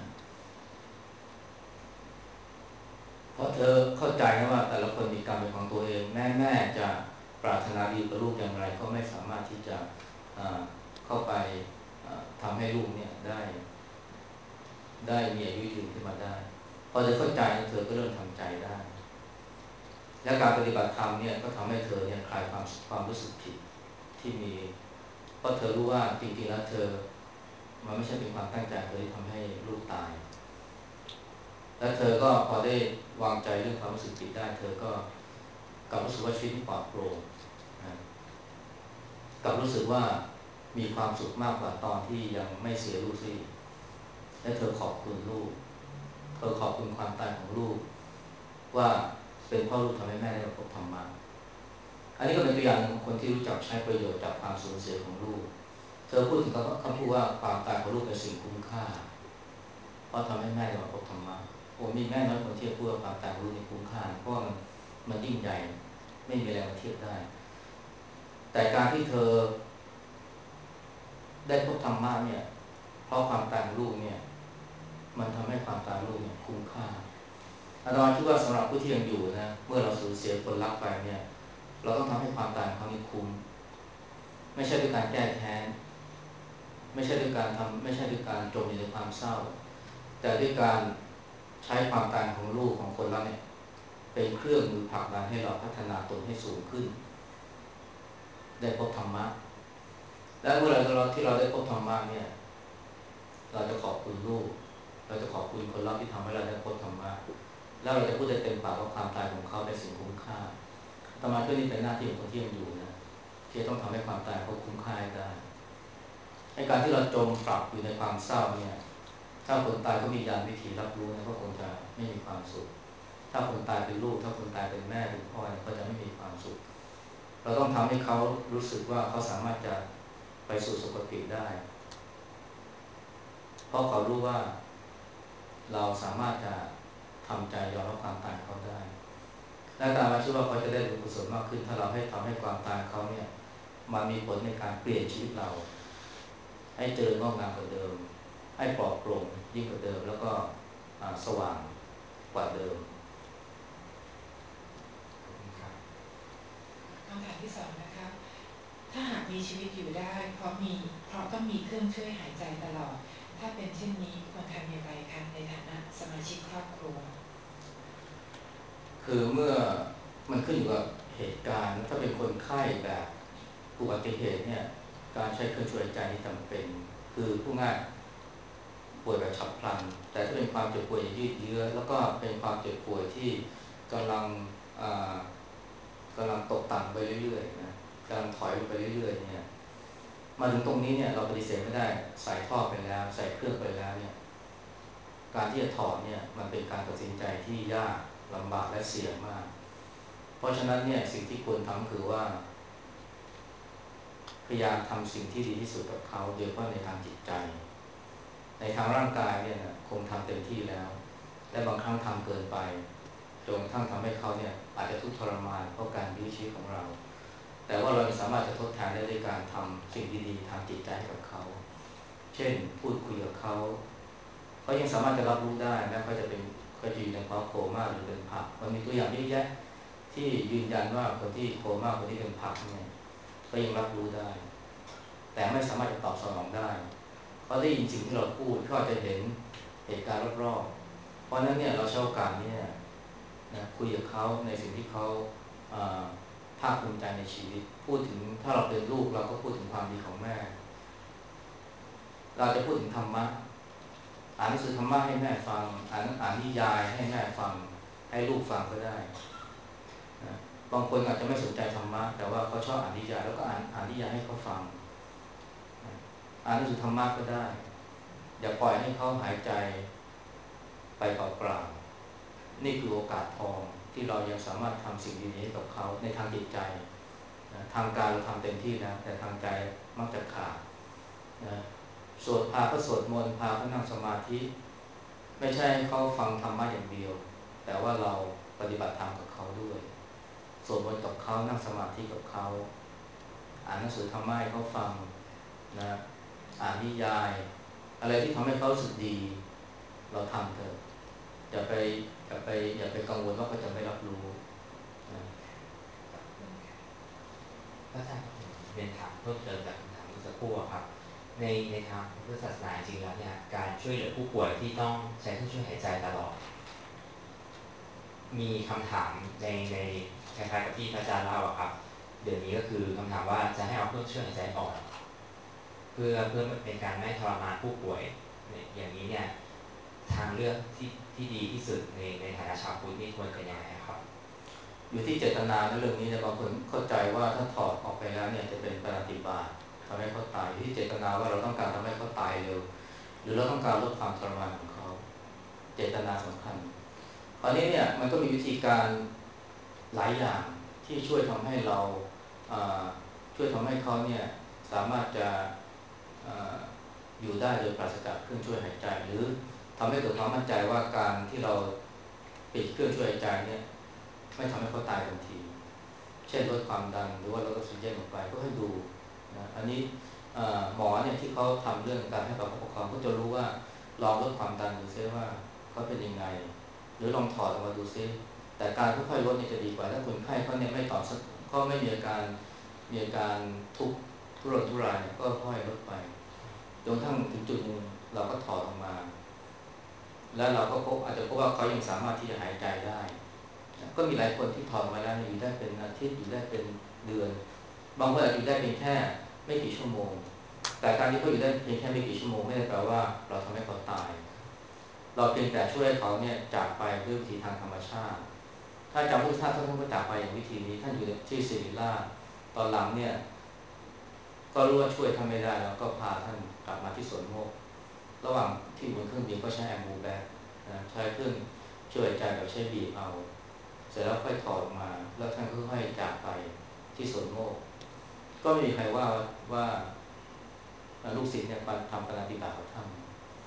เพราะเธอเข้าใจนะว่าแต่ละคนมีกรรมเป็นของตัวเองแม่แม่จะปรารถนาดีกับลูกอย่างไรก็ไม่สามารถที่จะเข้าไปทำให้ลูกเนี่ยได้ได้มีอายุยืนขึ้นมาได้พอเธอเข้าใจเธอก็เริ่มทำใจได้และการปฏิบัติธรรมเนี่ยก็ทำให้เธอเนี่ยคลายความความรู้สึกผิดที่มีเพราะเธอรู้ว่าจริงๆแล้วเธอมันไม่ใช่เป็นความตั้งใจเธอที่ทำให้ลูกตายและเธอก็พอได้วางใจเรื่องความรู้สึกผิดได้เธอก็กลับรู้สึกว่าชีวิตปลอดโปร่งนะกลับรู้สึกว่ามีความสุขมากกว่าตอนที่ยังไม่เสียลูกสิและเธอขอบคุณลูกเธอขอบคุณความตายของลูกว่าเป็นพ่อลูกทำให้แม่ได้พบธรรมะอันนี้ก็เป็นตัวอย่างของคนที่รู้จักใช้ประโยชน์จากความสูญเสียของลูกเธอพูดถึงคำคำพูดว่าความตายของลูกเป็นสิ่งคุ้มค่าเพราะทำให้แม่ได้พบธรรมะโอ้มีแม่น้อยคนที่พูดว่าความตายของลูกนี่คุ้มค่าเพราะมันมันยิ่งใหญ่ไม่มีอะไรมาเทียบได้แต่การที่เธอได้พบธรรมะเนี่ยเพราะความตายของลูกเนี่ยมันทำให้ความตายของลูกเนี่ยคุ้มค่าอาตมาคิดว่าสำหรับผู้ที่ยังอยู่นะเมื่อเราสูญเสียคนรักไปเนี่ยเราต้องทำให้ความตายของเขานี่คุ้มไม่ใช่ด้วยการแก้แค้นไม่ใช่ด้วยการทำไม่ใช่ด้วยการจมอยู่ในความเศร้าแต่ด้วยการใช้ความตายของลูกของคนเราเนี่ยเป็นเครื่องมือผลักดันให้เราพัฒนาตนให้สูงขึ้นได้พบธรรมะและเมื่อไรก็เราที่เราได้พบธรรมะเนี่ยเราจะขอบคุณลูกเราจะขอบคุณคนรักที่ทำให้เราได้พบธรรมะแล้วเราจะพูดได้เต็มปากว่าความตายของเขาเป็นสิ่งคุ้มค่าธรรมะที่นี่เป็นหน้าที่ของคนที่ยังอยู่นะที่ต้องทำให้ความตายเขาคุ้มค่าได้ในการที่เราจมปลักอยู่ในความเศร้าเนี่ยถ้าคนตายก็มียานวิธีรับรู้นะก็คงจะไม่มีความสุขถ้าคนตายเป็นลูกถ้าคนตายเป็นแม่เป็นพ่อก็จะไม่มีความสุขเราต้องทำให้เขารู้สึกว่าเขาสามารถจะไปสู่สุคติได้เพราะเขารู้ว่าเราสามารถจะทำใจยอมรับความตายเขาได้และตามมาเชื่อว่าเขาจะได้บุญกุศลมากขึ้นถ้าเราให้ทำให้ความตายเขาเนี่ยมันมีผลในการเปลี่ยนชีวิตเราให้เจริญงอกงามกว่าเดิมให้ปลอดโปร่งยิ่งกว่าเดิมแล้วก็สว่างกว่าเดิมคำถามที่สองนะคะถ้าหากมีชีวิตอยู่ได้เพราะมีเพราะต้องมีเครื่องช่วยหายใจตลอดถ้าเป็นเช่นนี้ควรทำอย่างไรคะในฐานะสมาชิกครอบครัวคือเมื่อมันขึ้นอยู่กับเหตุการณ์ถ้าเป็นคนไข้แบบอุบัติเหตุเนี่ยการใช้เครื่องช่วยหายใจนี่จำเป็นคือผู้ง่ายป่วยแบบฉับพลันแต่ถ้าเป็นความเจ็บป่วยอย่างยืดเยื้อแล้วก็เป็นความเจ็บป่วยที่กำลังกำลังตกต่ำไปเรื่อยๆนะกำลังถอยลงไปเรื่อยๆเนี่ยมาถึงตรงนี้เนี่ยเราปฏิเสธไม่ได้ใส่ท่อไปแล้วใส่เครื่องไปแล้วเนี่ยการที่จะถอดเนี่ยมันเป็นการตัดสินใจที่ยากลำบากและเสี่ยงมากเพราะฉะนั้นเนี่ยสิ่งที่ควรทำคือว่าพยายามทำสิ่งที่ดีที่สุดกับเขาโดยเฉพาะในทางจิตใจในทางร่างกายเนี่ยนะคงทำเต็มที่แล้วและบางครั้งทำเกินไปจนกระทั่งทำให้เขาเนี่ยอาจจะทุกข์ทรมานเพราะการยื้อชีวิตของเราแต่ว่าเราสามารถจะทดแทนได้ด้วยการทำสิ่งดีๆทางจิตใจให้กับเขาเช่นพูดคุยกับเขาเขายังสามารถจะรับรู้ได้แม้เขาจะเป็นเขาจะอยู่ในภาวะโคม่าหรือเป็นผักมันมีตัวอย่างเยอะแยะที่ยืนยันว่าคนที่โคม่าคนที่เป็นผักเนี่ยก็ยังรับรู้ได้แต่ไม่สามารถจะตอบสนองได้เขาได้ยินสิ่งที่เราพูดเขาจะเห็นเหตุการณ์รอบๆเพราะนั้นเนี่ยเราใช้โอกาสนี้นะคุยกับเขาในสิ่งที่เขาภาคภูมิใจในชีวิตพูดถึงถ้าเราเป็นลูกเราก็พูดถึงความดีของแม่เราจะพูดถึงธรรมะอ่านหนังสือธรรมะให้แม่ฟังอ่านอ่านนิยายให้แม่ฟังให้ลูกฟังก็ได้นะบางคนอาจจะไม่สนใจธรรมะแต่ว่าเขาชอบอ่านนิยายแล้วก็อ่านอ่านนิยายให้เขาฟังอ่านหนังสือธรรมะก็ได้อย่าปล่อยให้เขาหายใจไปเปล่าๆนี่คือโอกาสทองที่เรายังสามารถทำสิ่งดีๆให้กับเขาในทางจิตใจนะทางการเราทำเต็มที่แล้วแต่ทางใจมักจะขาดนะสวดพาก็สวดมนต์พาเขานั่งสมาธิไม่ใช่ให้เขาฟังธรรมะอย่างเดียวแต่ว่าเราปฏิบัติธรรมกับเขาด้วยสวดมนต์กับเขานั่งสมาธิกับเขาอ่านหนังสือธรรมะให้เขาฟังนะอ่านนิยายอะไรที่ทำให้เขาสึกดีเราทำเถอะอย่าไปอย่าไปอย่าไปกังวลว่าเขาจะไม่รับรู้นะก็จะเรียนถามเพิ่มเติมจากคำถามเมื่อสักครู่ครับในในทางพุทธศาสนาจริงแล้วเนี่ยการช่วยเหลือผู้ป่วยที่ต้องใช้เครื่องช่วยหายใจตลอดมีคำถามในในคล้ายๆกับที่พระอาจารย์เล่าครับเดี๋ยวนี้ก็คือคำถามว่าจะให้เอาเครื่องช่วยหายใจออกเพื่อเพื่อเป็นการไม่ทรมานผู้ป่วยอย่างนี้เนี่ยทางเลือกที่ที่ดีที่สุดในในฐานะชาวพุทธนี่ควรเป็นยังไงครับอยู่ที่เจตนาในเรื่องนี้เนี่ยบางคนเข้าใจว่าถ้าถอดออกไปแล้วเนี่ยจะเป็นปาฏิบาตทำให้เขาตายอยู่ที่เจตนาว่าเราต้องการทำให้เขาตายเร็วหรือเราต้องการลดความทรมานของเขาเจตนาสำคัญตอนนี้เนี่ยมันก็มีวิธีการหลายอย่างที่ช่วยทำให้เราช่วยทำให้เขาเนี่ยสามารถจะอยู่ได้โดยปราศจากเครื่องช่วยหายใจหรือทำให้เกิดความมั่นใจว่าการที่เราปิดเครื่องช่วยหายใจเนี่ยไม่ทำให้เขาตายทันทีเช่นลดความดันหรือว่าลดออกซิเจนลงไปก็ให้ดูนะอันนี้หมอเนี่ยที่เขาทำเรื่องการให้ประคับประคองก็จะรู้ว่าลองลดความดันดูซิว่าเขาเป็นยังไงหรือลองถอดออกมาดูซิแต่การค่อยๆลดเนี่ยจะดีกว่าถ้าคนไข้เขาเนี่ยไม่ถอดก็ไม่มีอาการมีอาการทุกข์ทุรนทุรายก็ค่อยลดไปจนทั้งถึงจุดหนึ่งเราก็ถอดออกมาแล้วเราก็พบอาจจะพบว่าเขายังสามารถที่จะหายใจได้ก็มีหลายคนที่ถอดมาแล้วอยู่ได้เป็นอาทิตย์อยู่ได้เป็นเดือนบางคนอาจอยู่ได้เพียงแค่ไม่กี่ชั่วโมงแต่การที่เขาอยู่ได้เพียงแค่ไม่กี่ชั่วโมงไม่ได้แปลว่าเราทำให้เขาตายเราเพียงแต่ช่วยเขาเนี่ยจากไปด้วยวิธีทางธรรมชาติถ้าจำพุทธทาสท่านก็จากไปอย่างวิธีนี้ท่านอยู่ที่ศิริราชตอนหลังเนี่ยก็รู้ว่าช่วยท่านไม่ได้แล้วก็พาท่านกลับมาที่สวนโมกระหว่างที่บนเครื่องบินก็ใช้แอมบูแบกนะใช้เครื่องช่วยใจแบบใช้บีบเอาเสร็จแล้วค่อยถอดออกมาแล้วท่านก็ค่อยจากไปที่สวนโมกก็ไม่มีใครว่าว่าลูกศิษย์เนี่ยทำปฏิบัติกับท่าน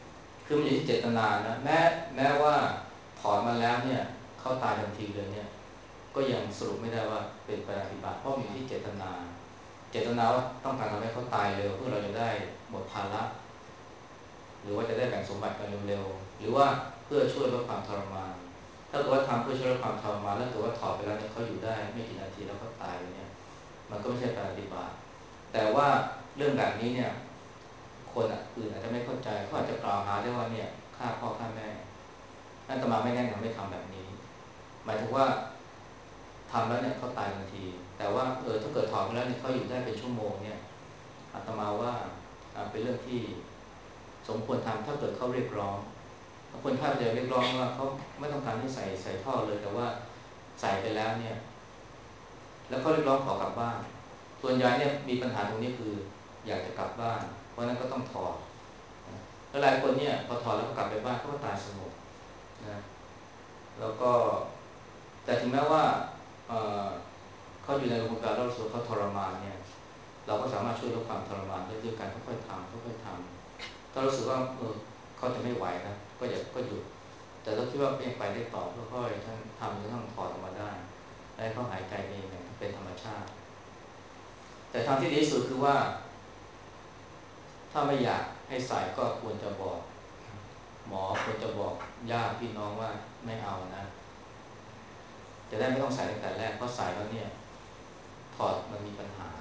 คือมันอยู่ที่เจตนานะแม้แม้ว่าถอนมาแล้วเนี่ยเขาตายทันทีเลยเนี่ยก็ยังสรุปไม่ได้ว่าเป็นปฏิบัติเพราะมีที่เจตนาเจตนาว่าต้องการทำให้เขาตายเร็วเพื่อเราจะได้หมดภาระหรือว่าจะได้แบ่งสมบัติกันเร็วๆหรือว่าเพื่อช่วยลดความทรมานถ้าเกิดว่าทำเพื่อช่วยลดความทรมานแล้วเกิดว่าถอดไปแล้วเนี่ยเขาอยู่ได้ไม่กี่นาทีแล้วเขาตายเนี่ยมันก็ไม่ใช่ปฏิบัติแต่ว่าเรื่องแบบนี้เนี่ยคนอื่นอาจจะไม่เข้าใจเขาอาจจะกล่าวหาได้ว่าเนี่ยฆ่าพ่อฆ่าแม่อาตมาไม่แนะนำให้ทำแบบนี้หมายถึงว่าทำแล้วเนี่ยเขาตายทันทีแต่ว่าเออถ้าเกิดถอดไปแล้วเนี่ยเขาอยู่ได้เป็นชั่วโมงเนี่ยอาตมาว่าเป็นเรื่องที่สมควรทำถ้าเกิดเขาเรียกร้องคนถ้าจะเรียกร้องว่าเขาไม่ต้องการให้ใส่ใส่ท่อเลยแต่ว่าใส่ไปแล้วเนี่ยแล้วเขาเรียกร้องขอกลับบ้านส่วนใหญ่เนี่ยมีปัญหาตรงนี้คืออยากจะกลับบ้านเพราะนั้นก็ต้องถอดแล้วหลายคนเนี่ยพอถอดแล้วก็กลับไปบ้านเขาก็ตายสงบนะแล้วก็แต่ถึงแม้ว่า เ, เขาอยู่ในโรงพยาบาลแล้วรู้สึกเขาทรมานเนี่ยเราก็สามารถช่วยลดความทรมานได้ด้วยการค่อยๆทำค่อยๆทำถ้ารู้สึกว่าเออเขาจะไม่ไหวนะก็อย่าก็หยุดแต่ถ้าคิดว่ายังไปได้ต่อค่อยๆท่านทำจนต้องถอดออกมาได้ได้เขาหายใจเองเป็นธรรมชาติแต่ทางที่ดีที่สุดคือว่าถ้าไม่อยากให้ใส่ก็ควรจะบอกหมอควรจะบอกญาติพี่น้องว่าไม่เอานะจะได้ไม่ต้องใส่ตั้งแต่แรกเพราะใส่แล้วเนี่ยถอดมันมีปัญหา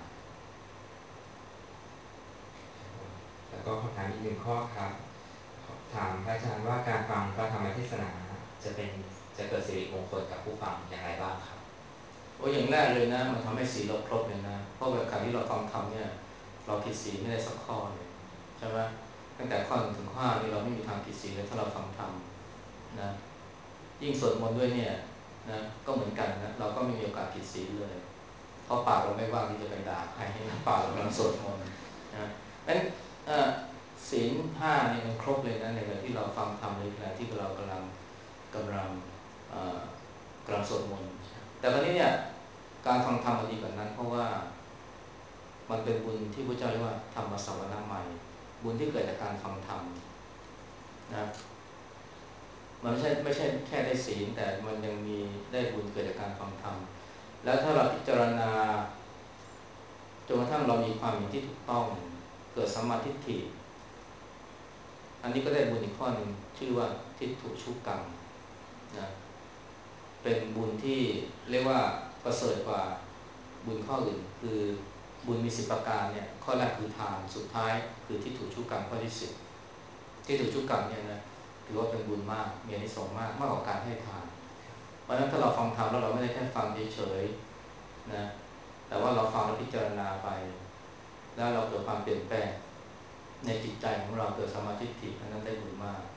แล้วก็คำถามอีกหนึ่งข้อครับถามพระอาจารย์ว่าการฟังพระธรรมเทศนาจะเป็นจะเกิดสิริมงคลกับผู้ฟังอย่างไรบ้างครับโอ้อย่างแรกเลยนะมันทำให้ศีลเราครบเลยนะเพราะแบบการที่เราฟังธรรมเนี่ยเราผิดศีลไม่ได้สักข้อเลยใช่ไหมตั้งแต่ข้อหนึ่งถึงข้อห้านี่เราไม่มีทางผิดศีลเลยถ้าเราฟังธรรมนะยิ่งสวดมนต์ด้วยเนี่ยนะก็เหมือนกันนะเราก็ไม่มีโอกาสผิดศีลเลยเพราะปากเราไม่ว่างที่จะไปด่าใครให้ปากเรากำลังสวดมนต์นะงั้นศีลห้าเนี่ยมันครบเลยนะในเวลาที่เราฟังธรรมในขณะที่เรากำลังกำลังกำลังสวดมนต์แต่ตอนนี้เนี่ยการฟังธรรมมันดีกว่านั้นเพราะว่ามันเป็นบุญที่พระเจ้าเรียกว่าธรรมสวนาใหม่บุญที่เกิดจากการฟังธรรมนะมันไม่ใช่ไม่ใช่แค่ได้ศีลแต่มันยังมีได้บุญเกิดจากการฟังธรรมแล้วถ้าเราพิจารณาจนกระทั่งเรามีความเห็นที่ถูกต้องเกิดสัมมาทิฏฐิอันนี้ก็ได้บุญอีกข้อหนึ่งชื่อว่าทิฏฐุชุกรรมนะเป็นบุญที่เรียกว่าประเสริฐกว่าบุญข้ออื่นคือบุญมีสิบประการเนี่ยข้อแรกคือทานสุดท้ายคือทิฏฐุชุกรรมข้อที่สิบทิฏฐุชุกรรมเนี่ยนะถือว่าเป็นบุญมากมีอานิสงส์มากมากกว่าการให้ทานเพราะฉะนั้นถ้าเราฟังธรรมแล้วเราไม่ได้แค่ฟังเฉยๆนะแต่ว่าเราฟังแล้วพิจารณาไปแล้วเราเกิดความเปลี่ยนแปลงในจิตใจของเราเกิดสมาธิทิฏฐินั้นได้บุญมาก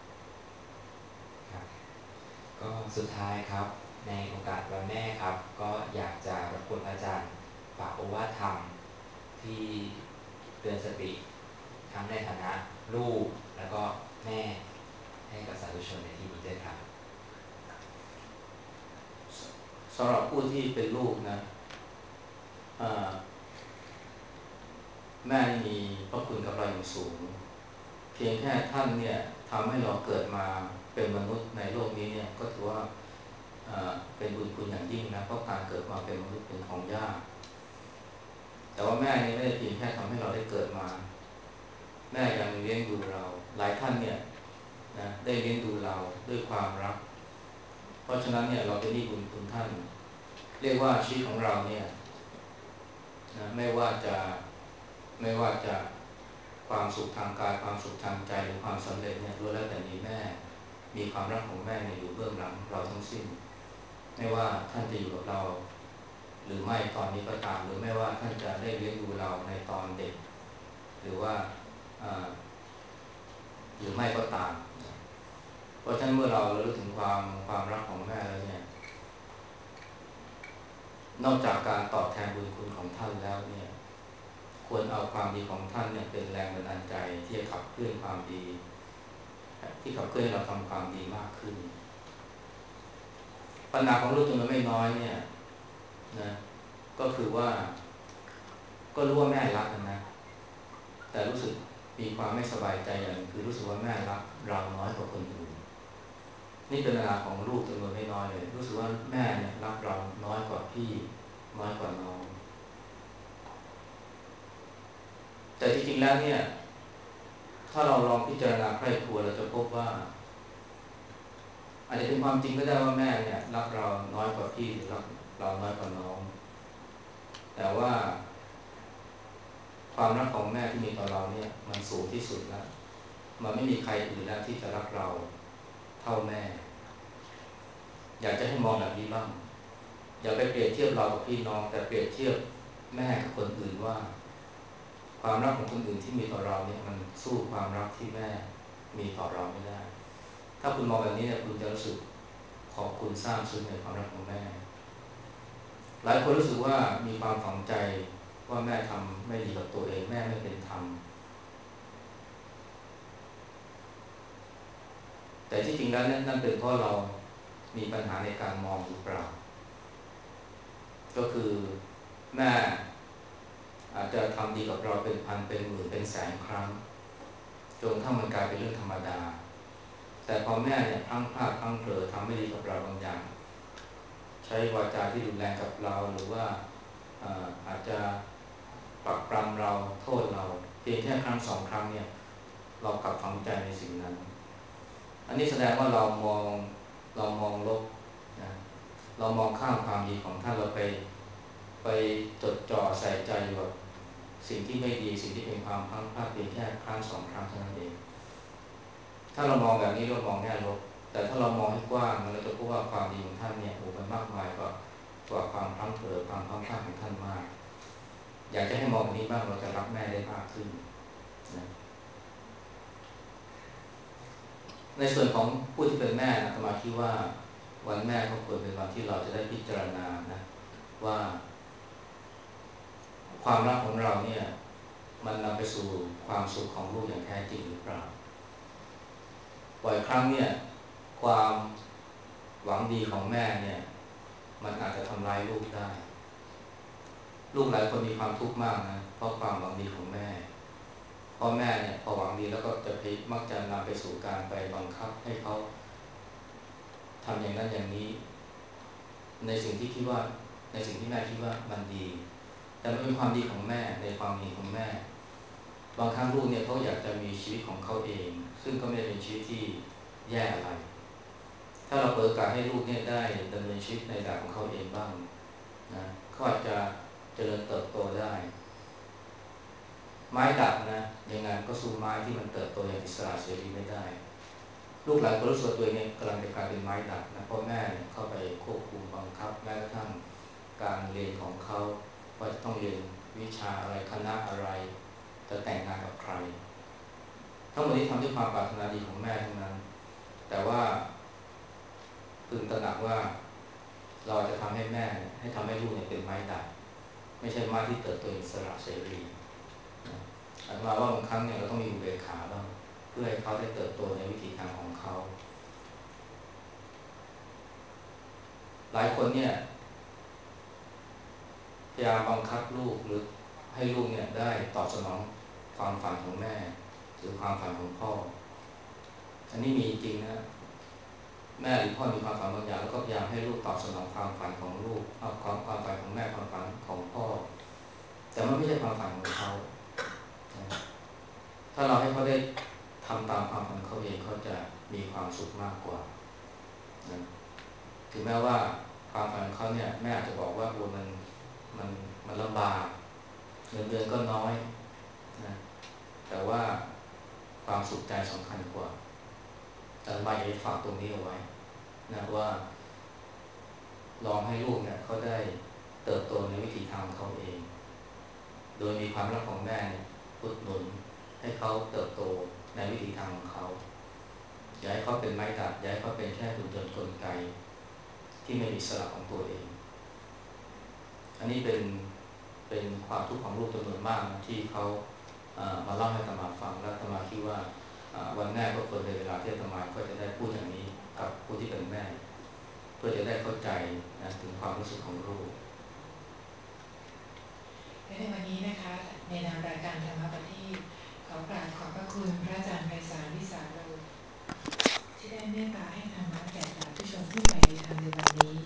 ครับก็สุดท้ายครับในโอกาสวันแม่ครับก็อยากจะรบกวนอาจารย์ฝากโอวาทธรรมที่เตือนสติทั้งในฐานะลูกแล้วก็แม่ให้กับสาธุชนในที่นี้ด้วยครับสำหรับผู้ที่เป็นลูกนะแม่มีพระคุณกับเราอย่างสูงเพียงแค่ท่านเนี่ยทำให้เราเกิดมาเป็นมนุษย์ในโลกนี้เนี่ยก็ถือว่าเป็นบุญคุณอย่างยิ่งนะเพราะการเกิดมาเป็นมนุษย์เป็นของยากแต่ว่าแม่นี่ไม่ได้เพียงแค่ทำให้เราได้เกิดมาแม่ยังเลี้ยงดูเราหลายท่านเนี่ยนะได้เลี้ยงดูเราด้วยความรักเพราะฉะนั้นเนี่ยเราเป็นหนี้บุญคุณท่านเรียกว่าชีวิตของเราเนี่ยนะไม่ว่าจะไม่ว่าจะความสุขทางกายความสุขทางใจหรือความสำเร็จเนี่ยล้วนแล้วแต่มีแม่มีความรักของแม่เนี่ยอยู่เบื้องหลังเราทั้งสิ้นไม่ว่าท่านจะอยู่กับเราหรือไม่ตอนนี้ก็ตามหรือไม่ว่าท่านจะได้เลี้ยงดูเราในตอนเด็กหรือว่าหรือไม่ก็ตามเพราะฉะนั้นเมื่อเราระลึกถึงความความรักของแม่แล้วเนี่ยนอกจากการตอบแทนบุญคุณของท่านแล้วเนี่ยควรเอาความดีของท่านเนี่ยเป็นแรงบันดาลใจที่จะขับเคลื่อนความดีที่ขับเคลื่อนเราทำความดีมากขึ้นปัญหาของลูกจำนวนไม่น้อยเนี่ยนะก็คือว่าก็รู้ว่าแม่รักนะแต่รู้สึกมีความไม่สบายใจอย่างคือรู้สึกว่าแม่รักเราน้อยกว่าคนอื่นนี่เป็นเวลาของลูกจำนวนไม่น้อยเลยรู้สึกว่าแม่เนี่ยรักเราน้อยกว่าพี่น้อยกว่าน้องแต่จริงๆแล้วเนี่ยถ้าเราลองพิจารณาใคร่ครวญเราจะพบว่าอาจจะเป็นความจริงก็ได้ว่าแม่เนี่ยรักเราน้อยกว่าพี่หรือรักเราน้อยกว่าน้องแต่ว่าความรักของแม่ที่มีต่อเราเนี่ยมันสูงที่สุดแล้วมันไม่มีใครอื่นแล้วที่จะรักเราเท่าแม่อยากจะให้มองแบบนี้บ้างอย่าไปเปรียบเทียบเรากับพี่น้องแต่เปรียบเทียบแม่กับคนอื่นว่าความรักของคนอื่นที่มีต่อเราเนี่ยมันสู้ความรักที่แม่มีต่อเราไม่ได้ถ้าคุณมองแบบนี้เนี่ยคุณจะรู้สึกขอบคุณสร้างซึ้งในความรักของแม่หลายคนรู้สึกว่ามีความฝังใจว่าแม่ทำไม่ดีกับตัวเองแม่ไม่เป็นธรรมแต่ที่จริงแล้วนั่นเป็นเพราะเรามีปัญหาในการมองหรือเปล่าก็คือแม่อาจจะทำดีกับเราเป็นพันเป็นหมื่นเป็นแสนครั้งจนถ้ามันกลายเป็นเรื่องธรรมดาแต่พอแม่เนี่ยพลั้งพลาดพลั้งเผลอทำไม่ดีกับเราบางอย่างใช้วาจาที่รุนแรงกับเราหรือว่าอาจจะปรักปรำเราโทษเราเพียงแค่ครั้งสองครั้งเนี่ยเรากลับฝังใจในสิ่งนั้นอันนี้แสดงว่าเรามองเรามองลบนะเรามองข้ามความดีของท่านเราไปไปจดจ่อใส่ใจอยู่กับสิ่งที่ไม่ดีสิ่งที่เป็นความพลั้งพลาดเพียงแค่ครั้งสองครั้งเท่านั้นเองถ้าเรามองแบบนี้เรามองแง่ลบแต่ถ้าเรามองให้กว้างเราจะพบว่าความดีของท่านเนี่ยโอ้มันมากมายกว่ากว่าความพลั้งเผลอความพลั้งพลาดของท่านมากอยากจะให้มองแบบนี้บ้างเราจะรักแม่ได้มากขึ้นนะในส่วนของผู้ที่เป็นแม่นะอาตมาคิดว่าวันแม่ก็ควรเป็นวันที่เราจะได้พิจารณานะว่าความรักของเราเนี่ยมันนำไปสู่ความสุขของลูกอย่างแท้จริงหรือเปล่าบ่อยครั้งเนี่ยความหวังดีของแม่เนี่ยมันอาจจะทำร้ายลูกได้ลูกหลายคนมีความทุกข์มากนะเพราะความหวังดีของแม่พ่อแม่เนี่ยพอหวังดีแล้วก็จะพิมักจะนำไปสู่การไปบังคับให้เขาทำอย่างนั้นอย่างนี้ในสิ่งที่คิดว่าในสิ่งที่แม่คิดว่ามันดีแต่มันเป็นความดีของแม่ในความดีของแม่บางครั้งลูกเนี่ยเขาอยากจะมีชีวิตของเขาเองซึ่งก็ไม่ได้เป็นชีวิตที่แย่อะไรถ้าเราเปิดโอกาสให้ลูกเนี่ยได้ดำเนินชีวิตในแบบของเขาเองบ้างนะเขาอาจจะเจริญเติบโตได้ไม้ดัดนะยังไงก็สู้ไม้ที่มันเติบโตอย่างอิสระเสรีไม่ได้ลูกหลานก็รู้สึกตัวเนี่ยกำลังจะกลายเป็นไม้ดัดนะเพราะแม่เนี่ยเข้าไปควบคุมบังคับแม้กระทั่งการเรียนของเขาว่าจะต้องเรียนวิชาอะไรคณะอะไรจะแต่งงานกับใครทั้งหมดนี้ทำด้วยความปรารถนาดีของแม่ทั้งนั้นแต่ว่าพึงตระหนักว่าเราจะทำให้แม่ให้ทำให้ลูกเนี่ยเป็นไม้ดัดไม่ใช่ไม้ที่เติบโตอิสระเสรีอาจารย์ว่าบางครั้งเนี่ยเราต้องมีอุเบกขาบ้างเพื่อให้เขาได้เติบโตในวิถีทางของเขาหลายคนเนี่ยพยายามบังคับลูกหรือให้ลูกเนี่ยได้ตอบสนองความฝันของแม่หรือความฝันของพ่ออันนี้มีจริงนะแม่หรือพ่อมีความฝันบางอย่างแล้วก็พยายามให้ลูกตอบสนองความฝันของลูกเอาความความฝันของแม่ความฝันของพ่อแต่มันไม่ใช่ความฝันของเขาถ้าเราให้เขาได้ทำตามความฝันเขาเองเขาจะมีความสุขมากกว่านะถึงแม้ว่าความฝันของเขาเนี่ยแม่อาจจะบอกว่าโอ้มันมันมันลำบากเงินเดือนก็น้อยนะแต่ว่าความสุขใจสำคัญกว่าแต่มาอยากจะฝากตรงนี้เอาไว้นะว่าลองให้ลูกเนี่ยเขาได้เติบโตในวิถีทางของเขาเองโดยมีความรักของแม่เนี่ยอุดหนุนให้เขาเติบโตในวิถีทางของเขาอย่าให้เขาเป็นไม้ดัดอย่าให้เขาเป็นแค่หุ่นยนต์กลไกที่ไม่มีอิสระของตัวเองอันนี้เป็นเป็นความทุกข์ของลูกจำนวนมากนะที่เขามาเล่าให้อาตมาฟังแล้วอาตมาคิดว่าวันแม่ก็ควรในเวลาที่อาตมาก็จะได้พูดอย่างนี้กับผู้ที่เป็นแม่เพื่อจะได้เข้าใจนะถึงความรู้สึกของลูกและในวันนี้นะคะในนามรายการธรรมประทีปขอกราบขอบพระคุณพระอาจารย์ไพศาลวิสาโรเมตตาให้ธรรมะแก่สาธุชนผู้ใฝ่ในธรรมในวันนี้